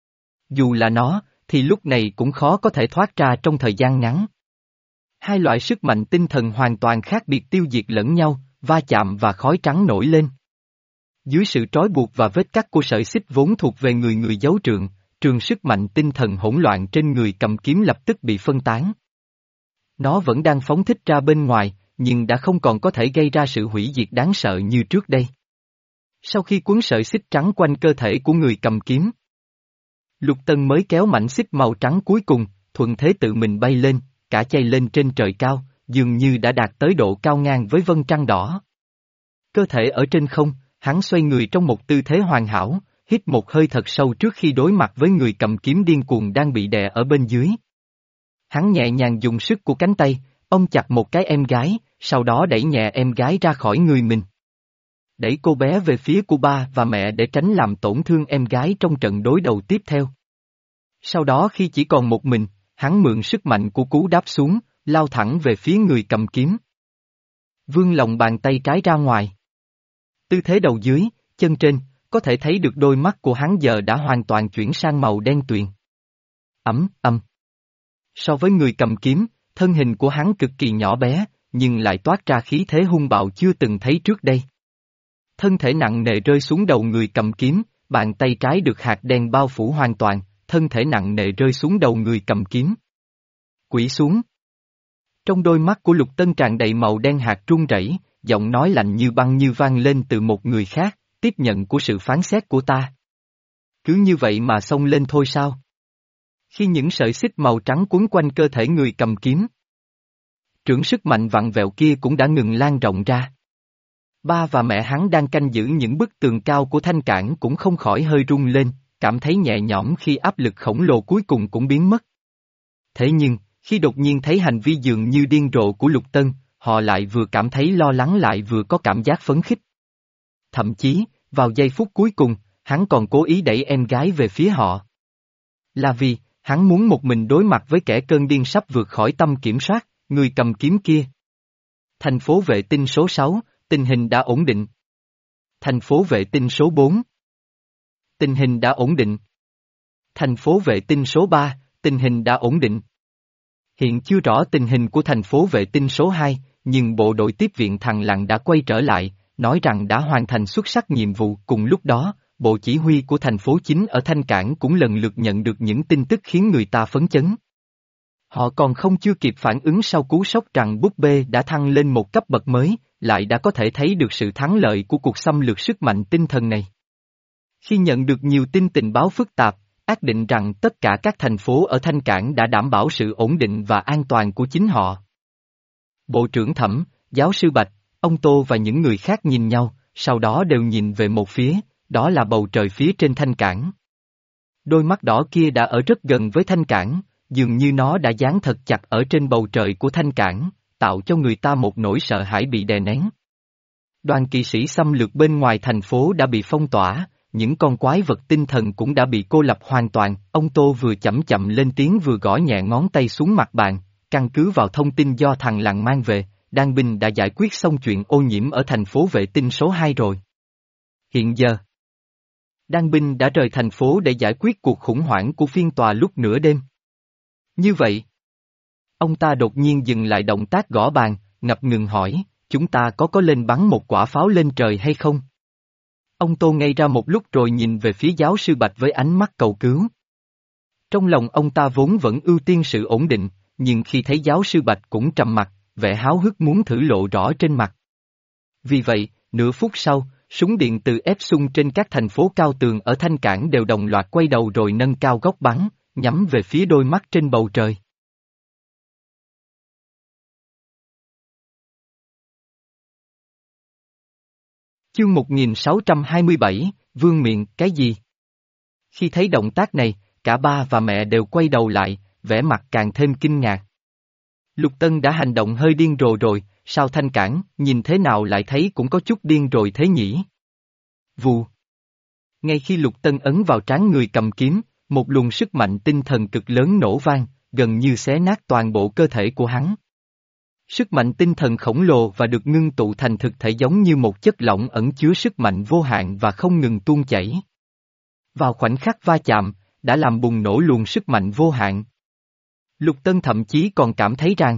Dù là nó, thì lúc này cũng khó có thể thoát ra trong thời gian ngắn. Hai loại sức mạnh tinh thần hoàn toàn khác biệt tiêu diệt lẫn nhau, va chạm và khói trắng nổi lên. Dưới sự trói buộc và vết cắt của sợi xích vốn thuộc về người người giấu trượng, trường sức mạnh tinh thần hỗn loạn trên người cầm kiếm lập tức bị phân tán. Nó vẫn đang phóng thích ra bên ngoài, nhưng đã không còn có thể gây ra sự hủy diệt đáng sợ như trước đây. Sau khi cuốn sợi xích trắng quanh cơ thể của người cầm kiếm, Lục Tân mới kéo mảnh xích màu trắng cuối cùng, thuận thế tự mình bay lên, cả chạy lên trên trời cao, dường như đã đạt tới độ cao ngang với vân trăng đỏ. Cơ thể ở trên không, hắn xoay người trong một tư thế hoàn hảo, hít một hơi thật sâu trước khi đối mặt với người cầm kiếm điên cuồng đang bị đè ở bên dưới. Hắn nhẹ nhàng dùng sức của cánh tay, ôm chặt một cái em gái, sau đó đẩy nhẹ em gái ra khỏi người mình. Đẩy cô bé về phía của ba và mẹ để tránh làm tổn thương em gái trong trận đối đầu tiếp theo. Sau đó khi chỉ còn một mình, hắn mượn sức mạnh của cú đáp xuống, lao thẳng về phía người cầm kiếm. Vươn lòng bàn tay trái ra ngoài. Tư thế đầu dưới, chân trên, có thể thấy được đôi mắt của hắn giờ đã hoàn toàn chuyển sang màu đen tuyền. Ẩm, ầm. So với người cầm kiếm, thân hình của hắn cực kỳ nhỏ bé, nhưng lại toát ra khí thế hung bạo chưa từng thấy trước đây. Thân thể nặng nề rơi xuống đầu người cầm kiếm, bàn tay trái được hạt đen bao phủ hoàn toàn, thân thể nặng nề rơi xuống đầu người cầm kiếm. Quỷ xuống. Trong đôi mắt của Lục Tân tràn đầy màu đen hạt run rẩy, giọng nói lạnh như băng như vang lên từ một người khác, tiếp nhận của sự phán xét của ta. Cứ như vậy mà xông lên thôi sao? Khi những sợi xích màu trắng quấn quanh cơ thể người cầm kiếm, trưởng sức mạnh vặn vẹo kia cũng đã ngừng lan rộng ra. Ba và mẹ hắn đang canh giữ những bức tường cao của Thanh Cảng cũng không khỏi hơi rung lên, cảm thấy nhẹ nhõm khi áp lực khổng lồ cuối cùng cũng biến mất. Thế nhưng, khi đột nhiên thấy hành vi dường như điên rồ của Lục Tân, họ lại vừa cảm thấy lo lắng lại vừa có cảm giác phấn khích. Thậm chí, vào giây phút cuối cùng, hắn còn cố ý đẩy em gái về phía họ. Là vì, hắn muốn một mình đối mặt với kẻ cơn điên sắp vượt khỏi tâm kiểm soát, người cầm kiếm kia. Thành phố vệ tinh số sáu, tình hình đã ổn định. Thành phố vệ tinh số bốn. Tình hình đã ổn định. Thành phố vệ tinh số ba, tình hình đã ổn định. Hiện chưa rõ tình hình của thành phố vệ tinh số hai, nhưng bộ đội tiếp viện thằng Lặng đã quay trở lại, nói rằng đã hoàn thành xuất sắc nhiệm vụ. Cùng lúc đó, bộ chỉ huy của thành phố chính ở Thanh Cảng cũng lần lượt nhận được những tin tức khiến người ta phấn chấn. Họ còn không chưa kịp phản ứng sau cú sốc rằng búp bê đã thăng lên một cấp bậc mới, lại đã có thể thấy được sự thắng lợi của cuộc xâm lược sức mạnh tinh thần này. Khi nhận được nhiều tin tình báo phức tạp, ác định rằng tất cả các thành phố ở Thanh Cảng đã đảm bảo sự ổn định và an toàn của chính họ. Bộ trưởng Thẩm, giáo sư Bạch, ông Tô và những người khác nhìn nhau, sau đó đều nhìn về một phía, đó là bầu trời phía trên Thanh Cảng. Đôi mắt đỏ kia đã ở rất gần với Thanh Cảng, dường như nó đã dán thật chặt ở trên bầu trời của Thanh Cảng, tạo cho người ta một nỗi sợ hãi bị đè nén. Đoàn kỵ sĩ xâm lược bên ngoài thành phố đã bị phong tỏa, những con quái vật tinh thần cũng đã bị cô lập hoàn toàn. Ông Tô vừa chậm chậm lên tiếng vừa gõ nhẹ ngón tay xuống mặt bàn, căn cứ vào thông tin do thằng Lặng mang về, Đan binh đã giải quyết xong chuyện ô nhiễm ở thành phố vệ tinh số hai rồi. Hiện giờ, Đan binh đã rời thành phố để giải quyết cuộc khủng hoảng của phiên tòa lúc nửa đêm. Như vậy, ông ta đột nhiên dừng lại động tác gõ bàn, ngập ngừng hỏi, chúng ta có có lên bắn một quả pháo lên trời hay không? Ông Tô ngây ra một lúc rồi nhìn về phía giáo sư Bạch với ánh mắt cầu cứu. Trong lòng ông ta vốn vẫn ưu tiên sự ổn định, nhưng khi thấy giáo sư Bạch cũng trầm mặc, vẻ háo hức muốn thử lộ rõ trên mặt. Vì vậy, nửa phút sau, súng điện từ ép xung trên các thành phố cao tường ở Thanh Cảng đều đồng loạt quay đầu rồi nâng cao góc bắn, nhắm về phía đôi mắt trên bầu trời. Chương một nghìn sáu trăm hai mươi bảy, Vương Miện, cái gì? Khi thấy động tác này, cả ba và mẹ đều quay đầu lại, vẻ mặt càng thêm kinh ngạc. Lục Tân đã hành động hơi điên rồ rồi, sao Thanh Cảng, nhìn thế nào lại thấy cũng có chút điên rồi thế nhỉ? Vù. Ngay khi Lục Tân ấn vào trán người cầm kiếm, một luồng sức mạnh tinh thần cực lớn nổ vang, gần như xé nát toàn bộ cơ thể của hắn. Sức mạnh tinh thần khổng lồ và được ngưng tụ thành thực thể giống như một chất lỏng ẩn chứa sức mạnh vô hạn và không ngừng tuôn chảy. Vào khoảnh khắc va chạm, đã làm bùng nổ luồng sức mạnh vô hạn. Lục Tân thậm chí còn cảm thấy rằng,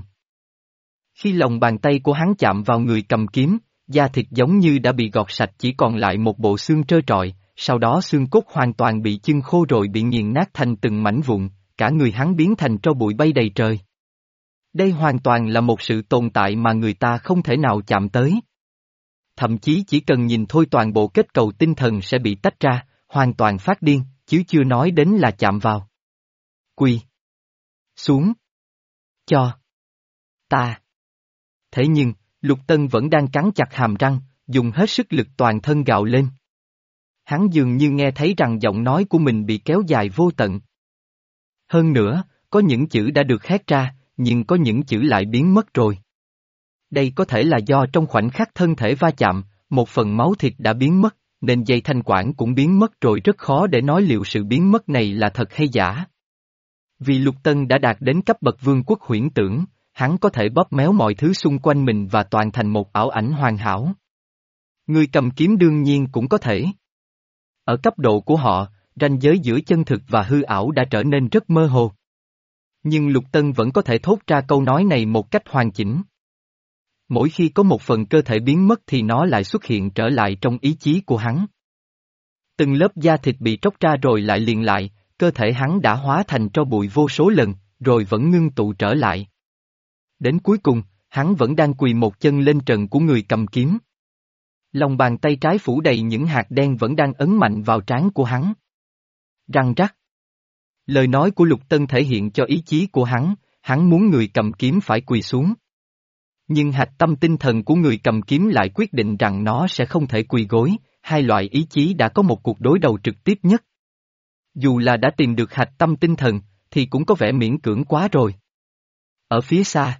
khi lòng bàn tay của hắn chạm vào người cầm kiếm, da thịt giống như đã bị gọt sạch chỉ còn lại một bộ xương trơ trọi, sau đó xương cốt hoàn toàn bị chưng khô rồi bị nghiền nát thành từng mảnh vụn, cả người hắn biến thành tro bụi bay đầy trời. Đây hoàn toàn là một sự tồn tại mà người ta không thể nào chạm tới. Thậm chí chỉ cần nhìn thôi toàn bộ kết cầu tinh thần sẽ bị tách ra, hoàn toàn phát điên, chứ chưa nói đến là chạm vào. Quỳ xuống. Cho ta. Thế nhưng, Lục Tân vẫn đang cắn chặt hàm răng, dùng hết sức lực toàn thân gào lên. Hắn dường như nghe thấy rằng giọng nói của mình bị kéo dài vô tận. Hơn nữa, có những chữ đã được hét ra, nhưng có những chữ lại biến mất rồi. Đây có thể là do trong khoảnh khắc thân thể va chạm, một phần máu thịt đã biến mất, nên dây thanh quản cũng biến mất rồi, rất khó để nói liệu sự biến mất này là thật hay giả. Vì Lục Tân đã đạt đến cấp bậc vương quốc huyễn tưởng, hắn có thể bóp méo mọi thứ xung quanh mình và toàn thành một ảo ảnh hoàn hảo. Người cầm kiếm đương nhiên cũng có thể. Ở cấp độ của họ, ranh giới giữa chân thực và hư ảo đã trở nên rất mơ hồ. Nhưng Lục Tân vẫn có thể thốt ra câu nói này một cách hoàn chỉnh. Mỗi khi có một phần cơ thể biến mất thì nó lại xuất hiện trở lại trong ý chí của hắn. Từng lớp da thịt bị tróc ra rồi lại liền lại, cơ thể hắn đã hóa thành tro bụi vô số lần, rồi vẫn ngưng tụ trở lại. Đến cuối cùng, hắn vẫn đang quỳ một chân lên trần của người cầm kiếm. Lòng bàn tay trái phủ đầy những hạt đen vẫn đang ấn mạnh vào trán của hắn. Răng rắc. Lời nói của Lục Tân thể hiện cho ý chí của hắn, hắn muốn người cầm kiếm phải quỳ xuống. Nhưng hạch tâm tinh thần của người cầm kiếm lại quyết định rằng nó sẽ không thể quỳ gối, hai loại ý chí đã có một cuộc đối đầu trực tiếp nhất. Dù là đã tìm được hạch tâm tinh thần, thì cũng có vẻ miễn cưỡng quá rồi. Ở phía xa,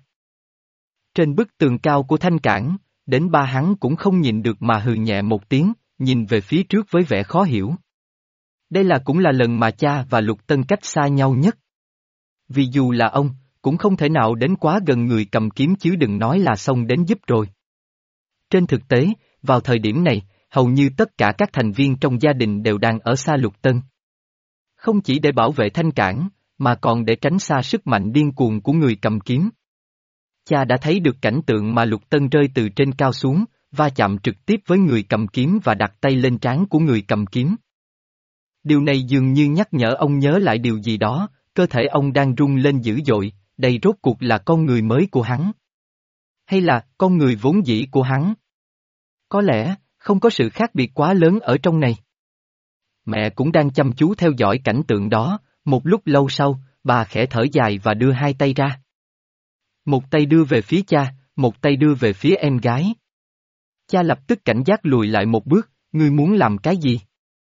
trên bức tường cao của Thanh Cảng, đến ba hắn cũng không nhìn được mà hừ nhẹ một tiếng, nhìn về phía trước với vẻ khó hiểu. Đây là cũng là lần mà cha và Lục Tân cách xa nhau nhất. Vì dù là ông, cũng không thể nào đến quá gần người cầm kiếm chứ đừng nói là xông đến giúp rồi. Trên thực tế, vào thời điểm này, hầu như tất cả các thành viên trong gia đình đều đang ở xa Lục Tân. Không chỉ để bảo vệ thanh cản, mà còn để tránh xa sức mạnh điên cuồng của người cầm kiếm. Cha đã thấy được cảnh tượng mà Lục Tân rơi từ trên cao xuống, va chạm trực tiếp với người cầm kiếm và đặt tay lên trán của người cầm kiếm. Điều này dường như nhắc nhở ông nhớ lại điều gì đó, cơ thể ông đang rung lên dữ dội, đây rốt cuộc là con người mới của hắn. Hay là con người vốn dĩ của hắn? Có lẽ, không có sự khác biệt quá lớn ở trong này. Mẹ cũng đang chăm chú theo dõi cảnh tượng đó, một lúc lâu sau, bà khẽ thở dài và đưa hai tay ra. Một tay đưa về phía cha, một tay đưa về phía em gái. Cha lập tức cảnh giác lùi lại một bước, ngươi muốn làm cái gì?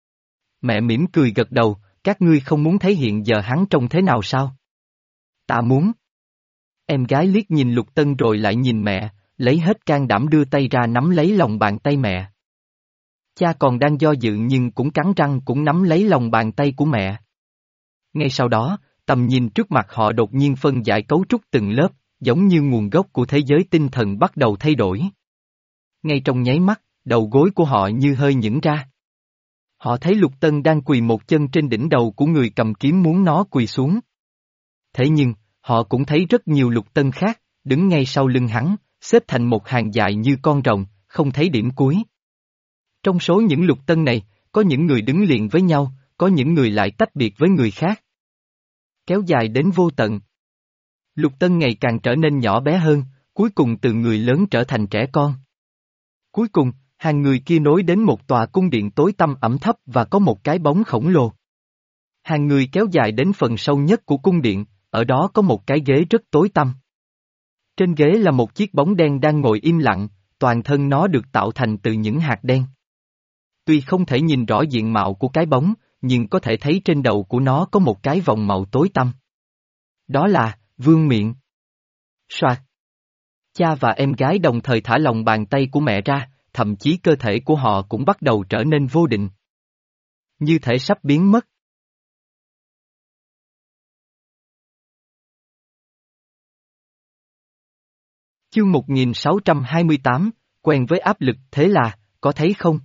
Mẹ mỉm cười gật đầu, các ngươi không muốn thấy hiện giờ hắn trông thế nào sao? Ta muốn. Em gái liếc nhìn Lục Tân rồi lại nhìn mẹ, lấy hết can đảm đưa tay ra nắm lấy lòng bàn tay mẹ. Cha còn đang do dự nhưng cũng cắn răng cũng nắm lấy lòng bàn tay của mẹ. Ngay sau đó, tầm nhìn trước mặt họ đột nhiên phân giải cấu trúc từng lớp, giống như nguồn gốc của thế giới tinh thần bắt đầu thay đổi. Ngay trong nháy mắt, đầu gối của họ như hơi những ra. Họ thấy Lục Tân đang quỳ một chân trên đỉnh đầu của người cầm kiếm muốn nó quỳ xuống. Thế nhưng, họ cũng thấy rất nhiều Lục Tân khác, đứng ngay sau lưng hắn, xếp thành một hàng dài như con rồng, không thấy điểm cuối. Trong số những Lục Tân này, có những người đứng liền với nhau, có những người lại tách biệt với người khác. Kéo dài đến vô tận. Lục Tân ngày càng trở nên nhỏ bé hơn, cuối cùng từ người lớn trở thành trẻ con. Cuối cùng, hàng người kia nối đến một tòa cung điện tối tăm ẩm thấp và có một cái bóng khổng lồ. Hàng người kéo dài đến phần sâu nhất của cung điện, ở đó có một cái ghế rất tối tăm. Trên ghế là một chiếc bóng đen đang ngồi im lặng, toàn thân nó được tạo thành từ những hạt đen. Tuy không thể nhìn rõ diện mạo của cái bóng, nhưng có thể thấy trên đầu của nó có một cái vòng màu tối tăm. Đó là, vương miện. Soạt. Cha và em gái đồng thời thả lòng bàn tay của mẹ ra, thậm chí cơ thể của họ cũng bắt đầu trở nên vô định. Như thể sắp biến mất. Chương một nghìn sáu trăm hai mươi tám, quen với áp lực thế là, có thấy không?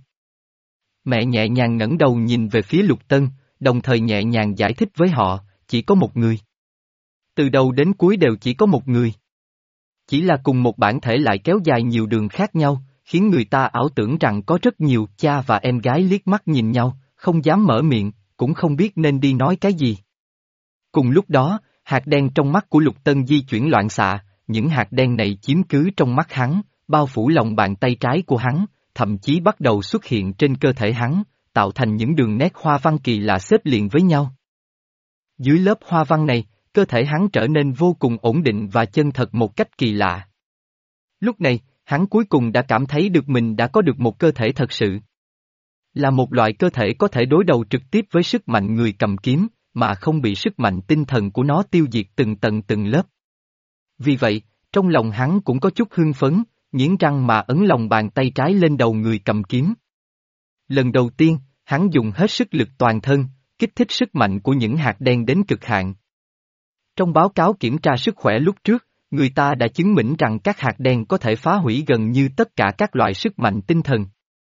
Mẹ nhẹ nhàng ngẩng đầu nhìn về phía Lục Tân, đồng thời nhẹ nhàng giải thích với họ, chỉ có một người. Từ đầu đến cuối đều chỉ có một người. Chỉ là cùng một bản thể lại kéo dài nhiều đường khác nhau, khiến người ta ảo tưởng rằng có rất nhiều. Cha và em gái liếc mắt nhìn nhau, không dám mở miệng, cũng không biết nên đi nói cái gì. Cùng lúc đó, hạt đen trong mắt của Lục Tân di chuyển loạn xạ, những hạt đen này chiếm cứ trong mắt hắn, bao phủ lòng bàn tay trái của hắn, thậm chí bắt đầu xuất hiện trên cơ thể hắn, tạo thành những đường nét hoa văn kỳ lạ xếp liền với nhau. Dưới lớp hoa văn này, cơ thể hắn trở nên vô cùng ổn định và chân thật một cách kỳ lạ. Lúc này, hắn cuối cùng đã cảm thấy được mình đã có được một cơ thể thật sự. Là một loại cơ thể có thể đối đầu trực tiếp với sức mạnh người cầm kiếm, mà không bị sức mạnh tinh thần của nó tiêu diệt từng tầng từng lớp. Vì vậy, trong lòng hắn cũng có chút hưng phấn, nghiến răng mà ấn lòng bàn tay trái lên đầu người cầm kiếm. Lần đầu tiên, hắn dùng hết sức lực toàn thân, kích thích sức mạnh của những hạt đen đến cực hạn. Trong báo cáo kiểm tra sức khỏe lúc trước, người ta đã chứng minh rằng các hạt đen có thể phá hủy gần như tất cả các loại sức mạnh tinh thần.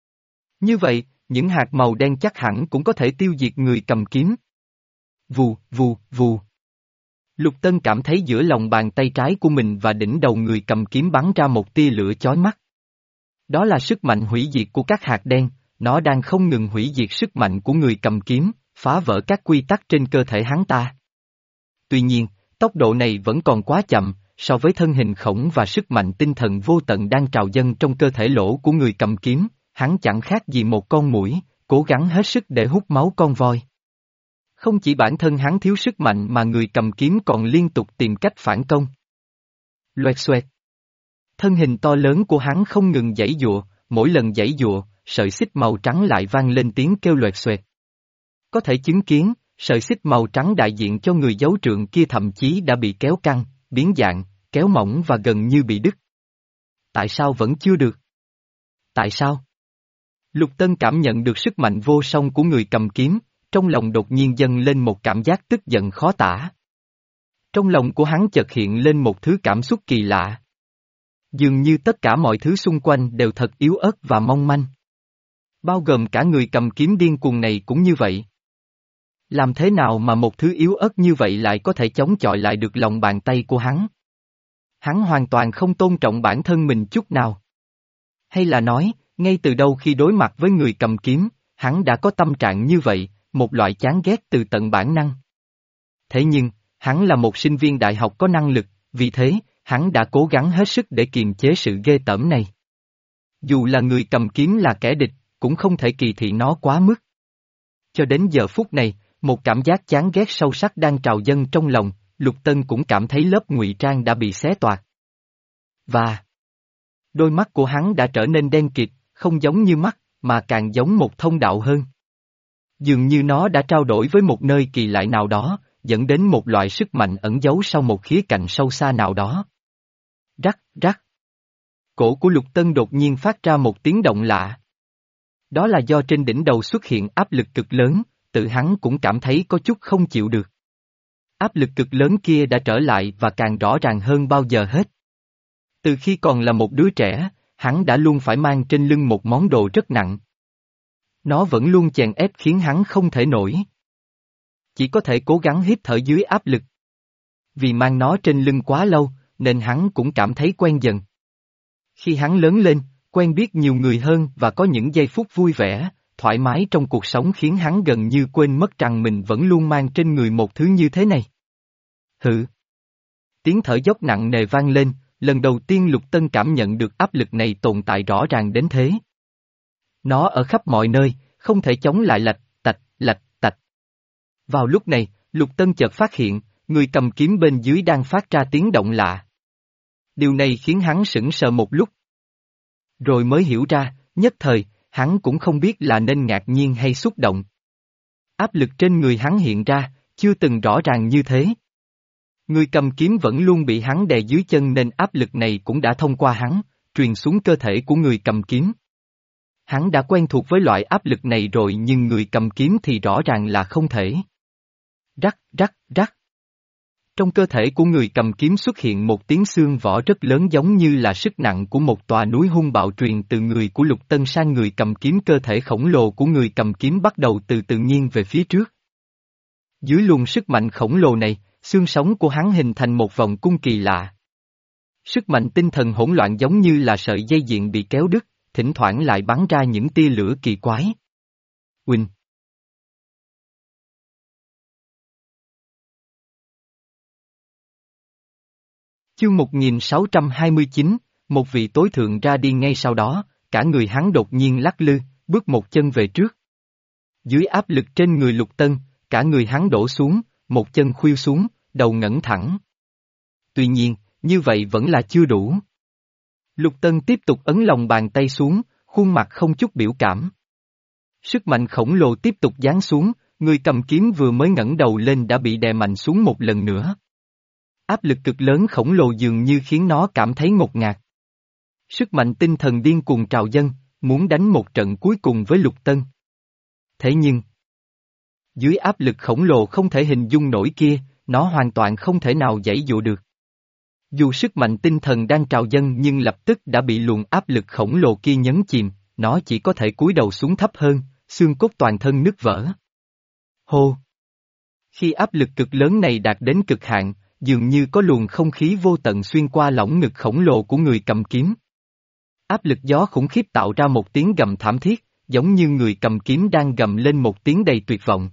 Như vậy, những hạt màu đen chắc hẳn cũng có thể tiêu diệt người cầm kiếm. Vù, vù, vù. Lục Tân cảm thấy giữa lòng bàn tay trái của mình và đỉnh đầu người cầm kiếm bắn ra một tia lửa chói mắt. Đó là sức mạnh hủy diệt của các hạt đen, nó đang không ngừng hủy diệt sức mạnh của người cầm kiếm, phá vỡ các quy tắc trên cơ thể hắn ta. Tuy nhiên, tốc độ này vẫn còn quá chậm, so với thân hình khổng và sức mạnh tinh thần vô tận đang trào dâng trong cơ thể lỗ của người cầm kiếm, hắn chẳng khác gì một con muỗi, cố gắng hết sức để hút máu con voi. Không chỉ bản thân hắn thiếu sức mạnh mà người cầm kiếm còn liên tục tìm cách phản công. Loẹt xoẹt. Thân hình to lớn của hắn không ngừng giãy giụa, mỗi lần giãy giụa, sợi xích màu trắng lại vang lên tiếng kêu loẹt xoẹt. Có thể chứng kiến, sợi xích màu trắng đại diện cho người dấu trượng kia thậm chí đã bị kéo căng, biến dạng, kéo mỏng và gần như bị đứt. Tại sao vẫn chưa được? Tại sao? Lục Tân cảm nhận được sức mạnh vô song của người cầm kiếm, trong lòng đột nhiên dâng lên một cảm giác tức giận khó tả. Trong lòng của hắn chợt hiện lên một thứ cảm xúc kỳ lạ. Dường như tất cả mọi thứ xung quanh đều thật yếu ớt và mong manh. Bao gồm cả người cầm kiếm điên cuồng này cũng như vậy. Làm thế nào mà một thứ yếu ớt như vậy lại có thể chống chọi lại được lòng bàn tay của hắn? Hắn hoàn toàn không tôn trọng bản thân mình chút nào. Hay là nói, ngay từ đầu khi đối mặt với người cầm kiếm, hắn đã có tâm trạng như vậy, một loại chán ghét từ tận bản năng. Thế nhưng, hắn là một sinh viên đại học có năng lực, vì thế, hắn đã cố gắng hết sức để kiềm chế sự ghê tởm này. Dù là người cầm kiếm là kẻ địch, cũng không thể kỳ thị nó quá mức. Cho đến giờ phút này, một cảm giác chán ghét sâu sắc đang trào dâng trong lòng, Lục Tân cũng cảm thấy lớp ngụy trang đã bị xé toạc. Và đôi mắt của hắn đã trở nên đen kịt, không giống như mắt, mà càng giống một thông đạo hơn. Dường như nó đã trao đổi với một nơi kỳ lạ nào đó, dẫn đến một loại sức mạnh ẩn giấu sau một khía cạnh sâu xa nào đó. Rắc, rắc. Cổ của Lục Tân đột nhiên phát ra một tiếng động lạ. Đó là do trên đỉnh đầu xuất hiện áp lực cực lớn, tự hắn cũng cảm thấy có chút không chịu được. Áp lực cực lớn kia đã trở lại và càng rõ ràng hơn bao giờ hết. Từ khi còn là một đứa trẻ, hắn đã luôn phải mang trên lưng một món đồ rất nặng. Nó vẫn luôn chèn ép khiến hắn không thể nổi. Chỉ có thể cố gắng hít thở dưới áp lực. Vì mang nó trên lưng quá lâu, nên hắn cũng cảm thấy quen dần. Khi hắn lớn lên, quen biết nhiều người hơn và có những giây phút vui vẻ, thoải mái trong cuộc sống khiến hắn gần như quên mất rằng mình vẫn luôn mang trên người một thứ như thế này. Hự! Tiếng thở dốc nặng nề vang lên, lần đầu tiên Lục Tân cảm nhận được áp lực này tồn tại rõ ràng đến thế. Nó ở khắp mọi nơi, không thể chống lại lạch, tạch, lạch, tạch. Vào lúc này, Lục Tân chợt phát hiện, người cầm kiếm bên dưới đang phát ra tiếng động lạ. Điều này khiến hắn sững sờ một lúc. Rồi mới hiểu ra, nhất thời, hắn cũng không biết là nên ngạc nhiên hay xúc động. Áp lực trên người hắn hiện ra, chưa từng rõ ràng như thế. Người cầm kiếm vẫn luôn bị hắn đè dưới chân nên áp lực này cũng đã thông qua hắn, truyền xuống cơ thể của người cầm kiếm. Hắn đã quen thuộc với loại áp lực này rồi nhưng người cầm kiếm thì rõ ràng là không thể. Rắc, rắc, rắc. Trong cơ thể của người cầm kiếm xuất hiện một tiếng xương vỏ rất lớn giống như là sức nặng của một tòa núi hung bạo truyền từ người của Lục Tân sang người cầm kiếm. Cơ thể khổng lồ của người cầm kiếm bắt đầu từ tự nhiên về phía trước. Dưới luồng sức mạnh khổng lồ này, xương sống của hắn hình thành một vòng cung kỳ lạ. Sức mạnh tinh thần hỗn loạn giống như là sợi dây điện bị kéo đứt, thỉnh thoảng lại bắn ra những tia lửa kỳ quái. Quỳnh. Chương một nghìn sáu trăm hai mươi chín, một vị tối thượng ra đi ngay sau đó, cả người hắn đột nhiên lắc lư, bước một chân về trước. Dưới áp lực trên người Lục Tân, cả người hắn đổ xuống, một chân khuỵu xuống, đầu ngẩng thẳng. Tuy nhiên, như vậy vẫn là chưa đủ. Lục Tân tiếp tục ấn lòng bàn tay xuống, khuôn mặt không chút biểu cảm. Sức mạnh khổng lồ tiếp tục giáng xuống, người cầm kiếm vừa mới ngẩng đầu lên đã bị đè mạnh xuống một lần nữa. Áp lực cực lớn khổng lồ dường như khiến nó cảm thấy ngột ngạt. Sức mạnh tinh thần điên cuồng trào dâng, muốn đánh một trận cuối cùng với Lục Tân. Thế nhưng, dưới áp lực khổng lồ không thể hình dung nổi kia, nó hoàn toàn không thể nào giãy dụa được. Dù sức mạnh tinh thần đang trào dâng nhưng lập tức đã bị luồng áp lực khổng lồ kia nhấn chìm, nó chỉ có thể cúi đầu xuống thấp hơn, xương cốt toàn thân nứt vỡ. Hô! Khi áp lực cực lớn này đạt đến cực hạn, dường như có luồng không khí vô tận xuyên qua lỏng ngực khổng lồ của người cầm kiếm. Áp lực gió khủng khiếp tạo ra một tiếng gầm thảm thiết, giống như người cầm kiếm đang gầm lên một tiếng đầy tuyệt vọng.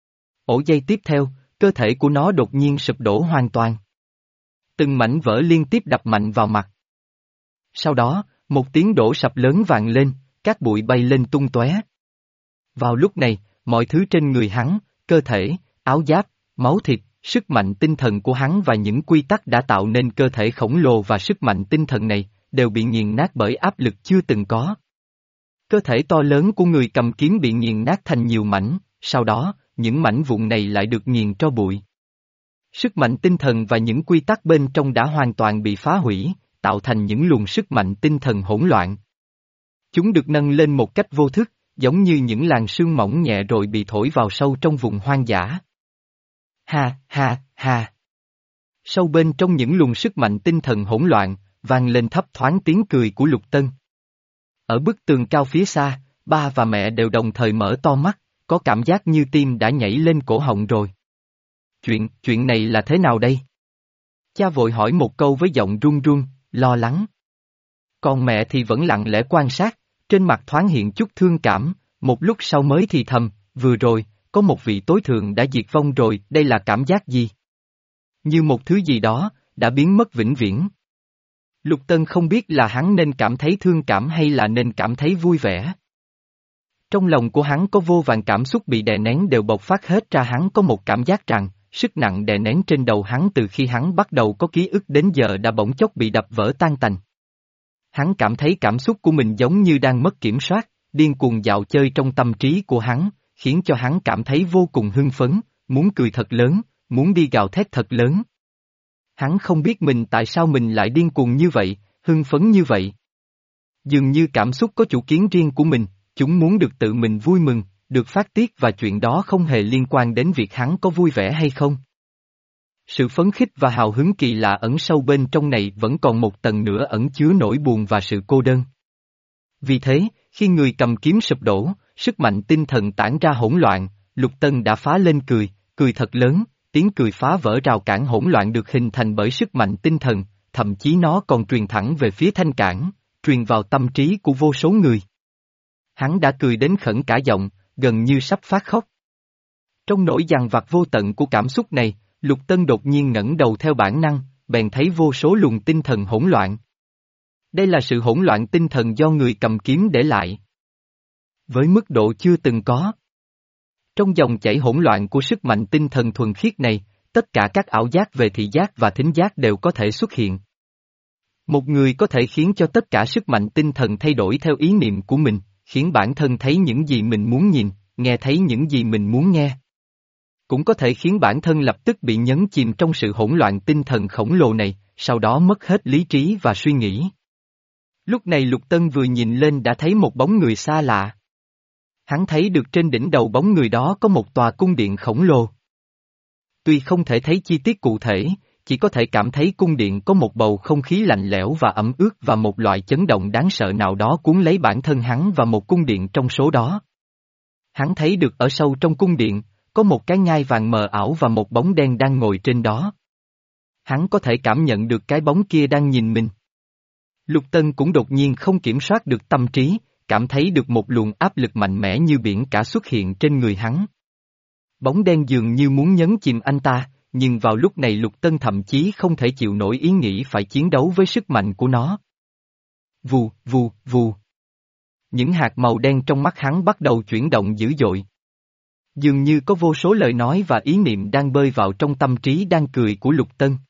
Ổ giây tiếp theo, cơ thể của nó đột nhiên sụp đổ hoàn toàn. Từng mảnh vỡ liên tiếp đập mạnh vào mặt. Sau đó, một tiếng đổ sập lớn vang lên, cát bụi bay lên tung tóe. Vào lúc này, mọi thứ trên người hắn, cơ thể, áo giáp, máu thịt, sức mạnh tinh thần của hắn và những quy tắc đã tạo nên cơ thể khổng lồ và sức mạnh tinh thần này, đều bị nghiền nát bởi áp lực chưa từng có. Cơ thể to lớn của người cầm kiếm bị nghiền nát thành nhiều mảnh, sau đó, những mảnh vụn này lại được nghiền tro bụi. Sức mạnh tinh thần và những quy tắc bên trong đã hoàn toàn bị phá hủy, tạo thành những luồng sức mạnh tinh thần hỗn loạn. Chúng được nâng lên một cách vô thức, giống như những làn sương mỏng nhẹ rồi bị thổi vào sâu trong vùng hoang dã. Ha, ha, ha. Sâu bên trong những luồng sức mạnh tinh thần hỗn loạn, vang lên thấp thoáng tiếng cười của Lục Tân. Ở bức tường cao phía xa, ba và mẹ đều đồng thời mở to mắt, có cảm giác như tim đã nhảy lên cổ họng rồi. Chuyện, chuyện này là thế nào đây? Cha vội hỏi một câu với giọng run run, lo lắng. Còn mẹ thì vẫn lặng lẽ quan sát, trên mặt thoáng hiện chút thương cảm, một lúc sau mới thì thầm, vừa rồi, có một vị tối thượng đã diệt vong rồi, đây là cảm giác gì? Như một thứ gì đó, đã biến mất vĩnh viễn. Lục Tân không biết là hắn nên cảm thấy thương cảm hay là nên cảm thấy vui vẻ. Trong lòng của hắn có vô vàn cảm xúc bị đè nén đều bộc phát hết ra, hắn có một cảm giác rằng, sức nặng đè nén trên đầu hắn từ khi hắn bắt đầu có ký ức đến giờ đã bỗng chốc bị đập vỡ tan tành. Hắn cảm thấy cảm xúc của mình giống như đang mất kiểm soát, điên cuồng dạo chơi trong tâm trí của hắn, khiến cho hắn cảm thấy vô cùng hưng phấn, muốn cười thật lớn, muốn đi gào thét thật lớn. Hắn không biết mình tại sao mình lại điên cuồng như vậy, hưng phấn như vậy. Dường như cảm xúc có chủ kiến riêng của mình, chúng muốn được tự mình vui mừng, được phát tiết và chuyện đó không hề liên quan đến việc hắn có vui vẻ hay không. Sự phấn khích và hào hứng kỳ lạ ẩn sâu bên trong này vẫn còn một tầng nữa ẩn chứa nỗi buồn và sự cô đơn. Vì thế, khi người cầm kiếm sụp đổ, sức mạnh tinh thần tản ra hỗn loạn, Lục Tân đã phá lên cười, cười thật lớn, tiếng cười phá vỡ rào cản hỗn loạn được hình thành bởi sức mạnh tinh thần, thậm chí nó còn truyền thẳng về phía thanh cảng, truyền vào tâm trí của vô số người. Hắn đã cười đến khẩn cả giọng, gần như sắp phát khóc. Trong nỗi dằn vặt vô tận của cảm xúc này, Lục Tân đột nhiên ngẩng đầu theo bản năng, bèn thấy vô số luồng tinh thần hỗn loạn. Đây là sự hỗn loạn tinh thần do người cầm kiếm để lại. Với mức độ chưa từng có. Trong dòng chảy hỗn loạn của sức mạnh tinh thần thuần khiết này, tất cả các ảo giác về thị giác và thính giác đều có thể xuất hiện. Một người có thể khiến cho tất cả sức mạnh tinh thần thay đổi theo ý niệm của mình, khiến bản thân thấy những gì mình muốn nhìn, nghe thấy những gì mình muốn nghe. Cũng có thể khiến bản thân lập tức bị nhấn chìm trong sự hỗn loạn tinh thần khổng lồ này, sau đó mất hết lý trí và suy nghĩ. Lúc này Lục Tân vừa nhìn lên đã thấy một bóng người xa lạ. Hắn thấy được trên đỉnh đầu bóng người đó có một tòa cung điện khổng lồ. Tuy không thể thấy chi tiết cụ thể, chỉ có thể cảm thấy cung điện có một bầu không khí lạnh lẽo và ẩm ướt và một loại chấn động đáng sợ nào đó cuốn lấy bản thân hắn và một cung điện trong số đó. Hắn thấy được ở sâu trong cung điện, có một cái ngai vàng mờ ảo và một bóng đen đang ngồi trên đó. Hắn có thể cảm nhận được cái bóng kia đang nhìn mình. Lục Tân cũng đột nhiên không kiểm soát được tâm trí, cảm thấy được một luồng áp lực mạnh mẽ như biển cả xuất hiện trên người hắn. Bóng đen dường như muốn nhấn chìm anh ta, nhưng vào lúc này Lục Tân thậm chí không thể chịu nổi ý nghĩ phải chiến đấu với sức mạnh của nó. Vù, vù, vù. Những hạt màu đen trong mắt hắn bắt đầu chuyển động dữ dội. Dường như có vô số lời nói và ý niệm đang bơi vào trong tâm trí đang cười của Lục Tân.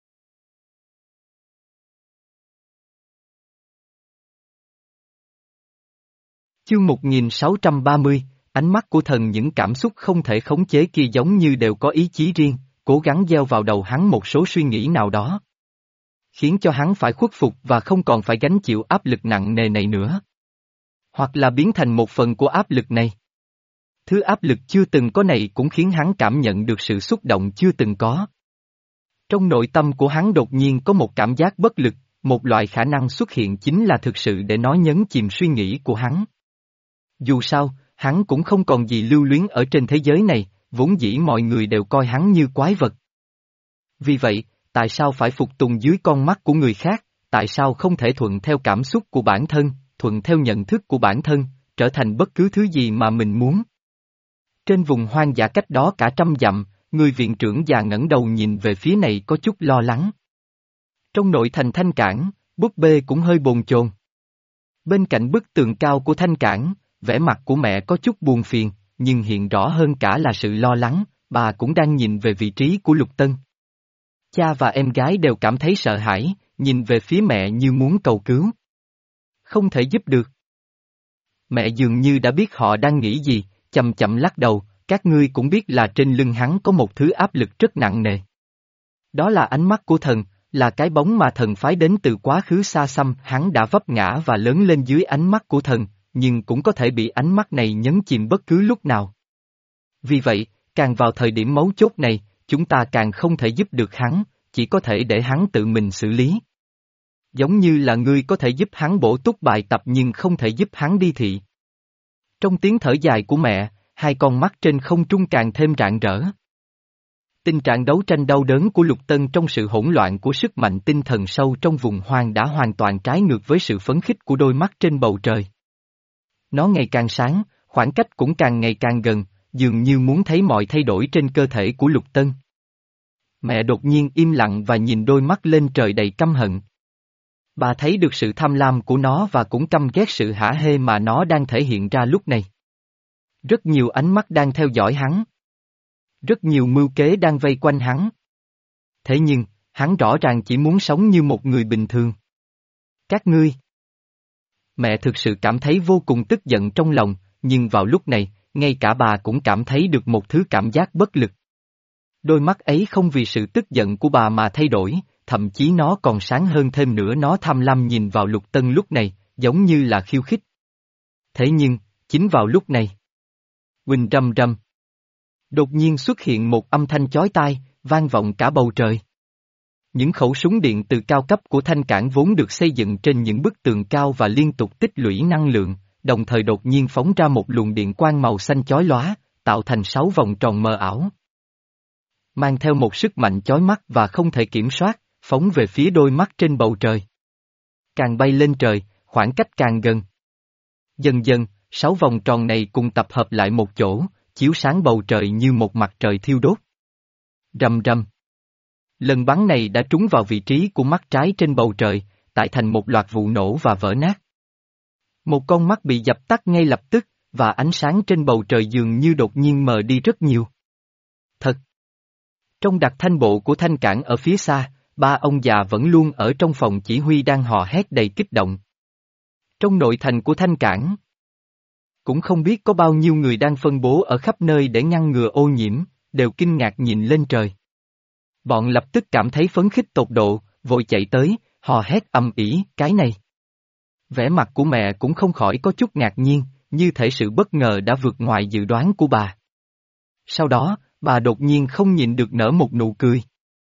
Chương một nghìn sáu trăm ba mươi, ánh mắt của thần, những cảm xúc không thể khống chế kia giống như đều có ý chí riêng, cố gắng gieo vào đầu hắn một số suy nghĩ nào đó. Khiến cho hắn phải khuất phục và không còn phải gánh chịu áp lực nặng nề này nữa. Hoặc là biến thành một phần của áp lực này. Thứ áp lực chưa từng có này cũng khiến hắn cảm nhận được sự xúc động chưa từng có. Trong nội tâm của hắn đột nhiên có một cảm giác bất lực, một loại khả năng xuất hiện chính là thực sự để nói nhấn chìm suy nghĩ của hắn. Dù sao, hắn cũng không còn gì lưu luyến ở trên thế giới này, vốn dĩ mọi người đều coi hắn như quái vật. Vì vậy, tại sao phải phục tùng dưới con mắt của người khác, tại sao không thể thuận theo cảm xúc của bản thân, thuận theo nhận thức của bản thân, trở thành bất cứ thứ gì mà mình muốn? Trên vùng hoang dã cách đó cả trăm dặm, người viện trưởng già ngẩng đầu nhìn về phía này có chút lo lắng. Trong nội thành Thanh Cảng, búp bê cũng hơi bồn chồn. Bên cạnh bức tường cao của Thanh Cảng, vẻ mặt của mẹ có chút buồn phiền, nhưng hiện rõ hơn cả là sự lo lắng, bà cũng đang nhìn về vị trí của Lục Tân. Cha và em gái đều cảm thấy sợ hãi, nhìn về phía mẹ như muốn cầu cứu. Không thể giúp được. Mẹ dường như đã biết họ đang nghĩ gì, chậm chậm lắc đầu, các ngươi cũng biết là trên lưng hắn có một thứ áp lực rất nặng nề. Đó là ánh mắt của thần, là cái bóng mà thần phái đến từ quá khứ xa xăm, hắn đã vấp ngã và lớn lên dưới ánh mắt của thần, nhưng cũng có thể bị ánh mắt này nhấn chìm bất cứ lúc nào. Vì vậy, càng vào thời điểm mấu chốt này, chúng ta càng không thể giúp được hắn, chỉ có thể để hắn tự mình xử lý. Giống như là ngươi có thể giúp hắn bổ túc bài tập nhưng không thể giúp hắn đi thị. Trong tiếng thở dài của mẹ, hai con mắt trên không trung càng thêm rạng rỡ. Tình trạng đấu tranh đau đớn của Lục Tân trong sự hỗn loạn của sức mạnh tinh thần sâu trong vùng hoang đã hoàn toàn trái ngược với sự phấn khích của đôi mắt trên bầu trời. Nó ngày càng sáng, khoảng cách cũng càng ngày càng gần, dường như muốn thấy mọi thay đổi trên cơ thể của Lục Tân. Mẹ đột nhiên im lặng và nhìn đôi mắt lên trời đầy căm hận. Bà thấy được sự tham lam của nó và cũng căm ghét sự hả hê mà nó đang thể hiện ra lúc này. Rất nhiều ánh mắt đang theo dõi hắn. Rất nhiều mưu kế đang vây quanh hắn. Thế nhưng, hắn rõ ràng chỉ muốn sống như một người bình thường. Các ngươi. Mẹ thực sự cảm thấy vô cùng tức giận trong lòng, nhưng vào lúc này, ngay cả bà cũng cảm thấy được một thứ cảm giác bất lực. Đôi mắt ấy không vì sự tức giận của bà mà thay đổi, thậm chí nó còn sáng hơn thêm nữa, nó tham lam nhìn vào Lục Tân lúc này, giống như là khiêu khích. Thế nhưng, chính vào lúc này. Quỳnh rầm rầm. Đột nhiên xuất hiện một âm thanh chói tai, vang vọng cả bầu trời. Những khẩu súng điện từ cao cấp của Thanh Cảng vốn được xây dựng trên những bức tường cao và liên tục tích lũy năng lượng, đồng thời đột nhiên phóng ra một luồng điện quang màu xanh chói lóa, tạo thành sáu vòng tròn mờ ảo. Mang theo một sức mạnh chói mắt và không thể kiểm soát, phóng về phía đôi mắt trên bầu trời. Càng bay lên trời, khoảng cách càng gần. Dần dần, sáu vòng tròn này cùng tập hợp lại một chỗ, chiếu sáng bầu trời như một mặt trời thiêu đốt. Rầm rầm. Lần bắn này đã trúng vào vị trí của mắt trái trên bầu trời, tạo thành một loạt vụ nổ và vỡ nát. Một con mắt bị dập tắt ngay lập tức, và ánh sáng trên bầu trời dường như đột nhiên mờ đi rất nhiều. Thật! Trong đặc thanh bộ của Thanh Cảng ở phía xa, ba ông già vẫn luôn ở trong phòng chỉ huy đang hò hét đầy kích động. Trong nội thành của Thanh Cảng, cũng không biết có bao nhiêu người đang phân bố ở khắp nơi để ngăn ngừa ô nhiễm, đều kinh ngạc nhìn lên trời. Bọn lập tức cảm thấy phấn khích tột độ, vội chạy tới, hò hét ầm ĩ, cái này. Vẻ mặt của mẹ cũng không khỏi có chút ngạc nhiên, như thể sự bất ngờ đã vượt ngoài dự đoán của bà. Sau đó, bà đột nhiên không nhịn được nở một nụ cười.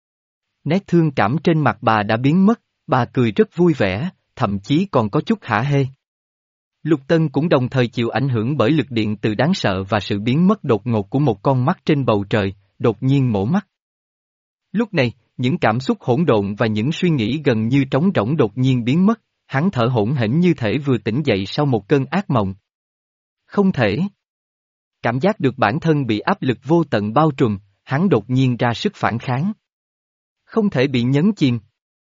Nét thương cảm trên mặt bà đã biến mất, bà cười rất vui vẻ, thậm chí còn có chút hả hê. Lục Tân cũng đồng thời chịu ảnh hưởng bởi lực điện từ đáng sợ và sự biến mất đột ngột của một con mắt trên bầu trời, đột nhiên mổ mắt. Lúc này, những cảm xúc hỗn độn và những suy nghĩ gần như trống rỗng đột nhiên biến mất, hắn thở hổn hển như thể vừa tỉnh dậy sau một cơn ác mộng. Không thể. Cảm giác được bản thân bị áp lực vô tận bao trùm, hắn đột nhiên ra sức phản kháng. Không thể bị nhấn chìm.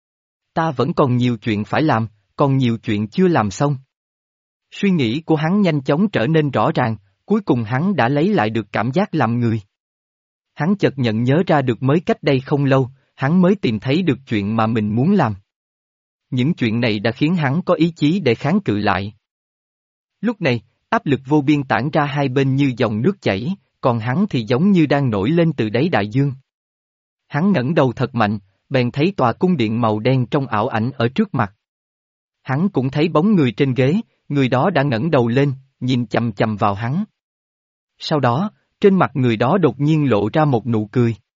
Ta vẫn còn nhiều chuyện phải làm, còn nhiều chuyện chưa làm xong. Suy nghĩ của hắn nhanh chóng trở nên rõ ràng, cuối cùng hắn đã lấy lại được cảm giác làm người. Hắn chợt nhận nhớ ra được mới cách đây không lâu, hắn mới tìm thấy được chuyện mà mình muốn làm. Những chuyện này đã khiến hắn có ý chí để kháng cự lại. Lúc này, áp lực vô biên tản ra hai bên như dòng nước chảy, còn hắn thì giống như đang nổi lên từ đáy đại dương. Hắn ngẩng đầu thật mạnh, bèn thấy tòa cung điện màu đen trong ảo ảnh ở trước mặt. Hắn cũng thấy bóng người trên ghế, người đó đã ngẩng đầu lên, nhìn chằm chằm vào hắn. Sau đó, trên mặt người đó đột nhiên lộ ra một nụ cười.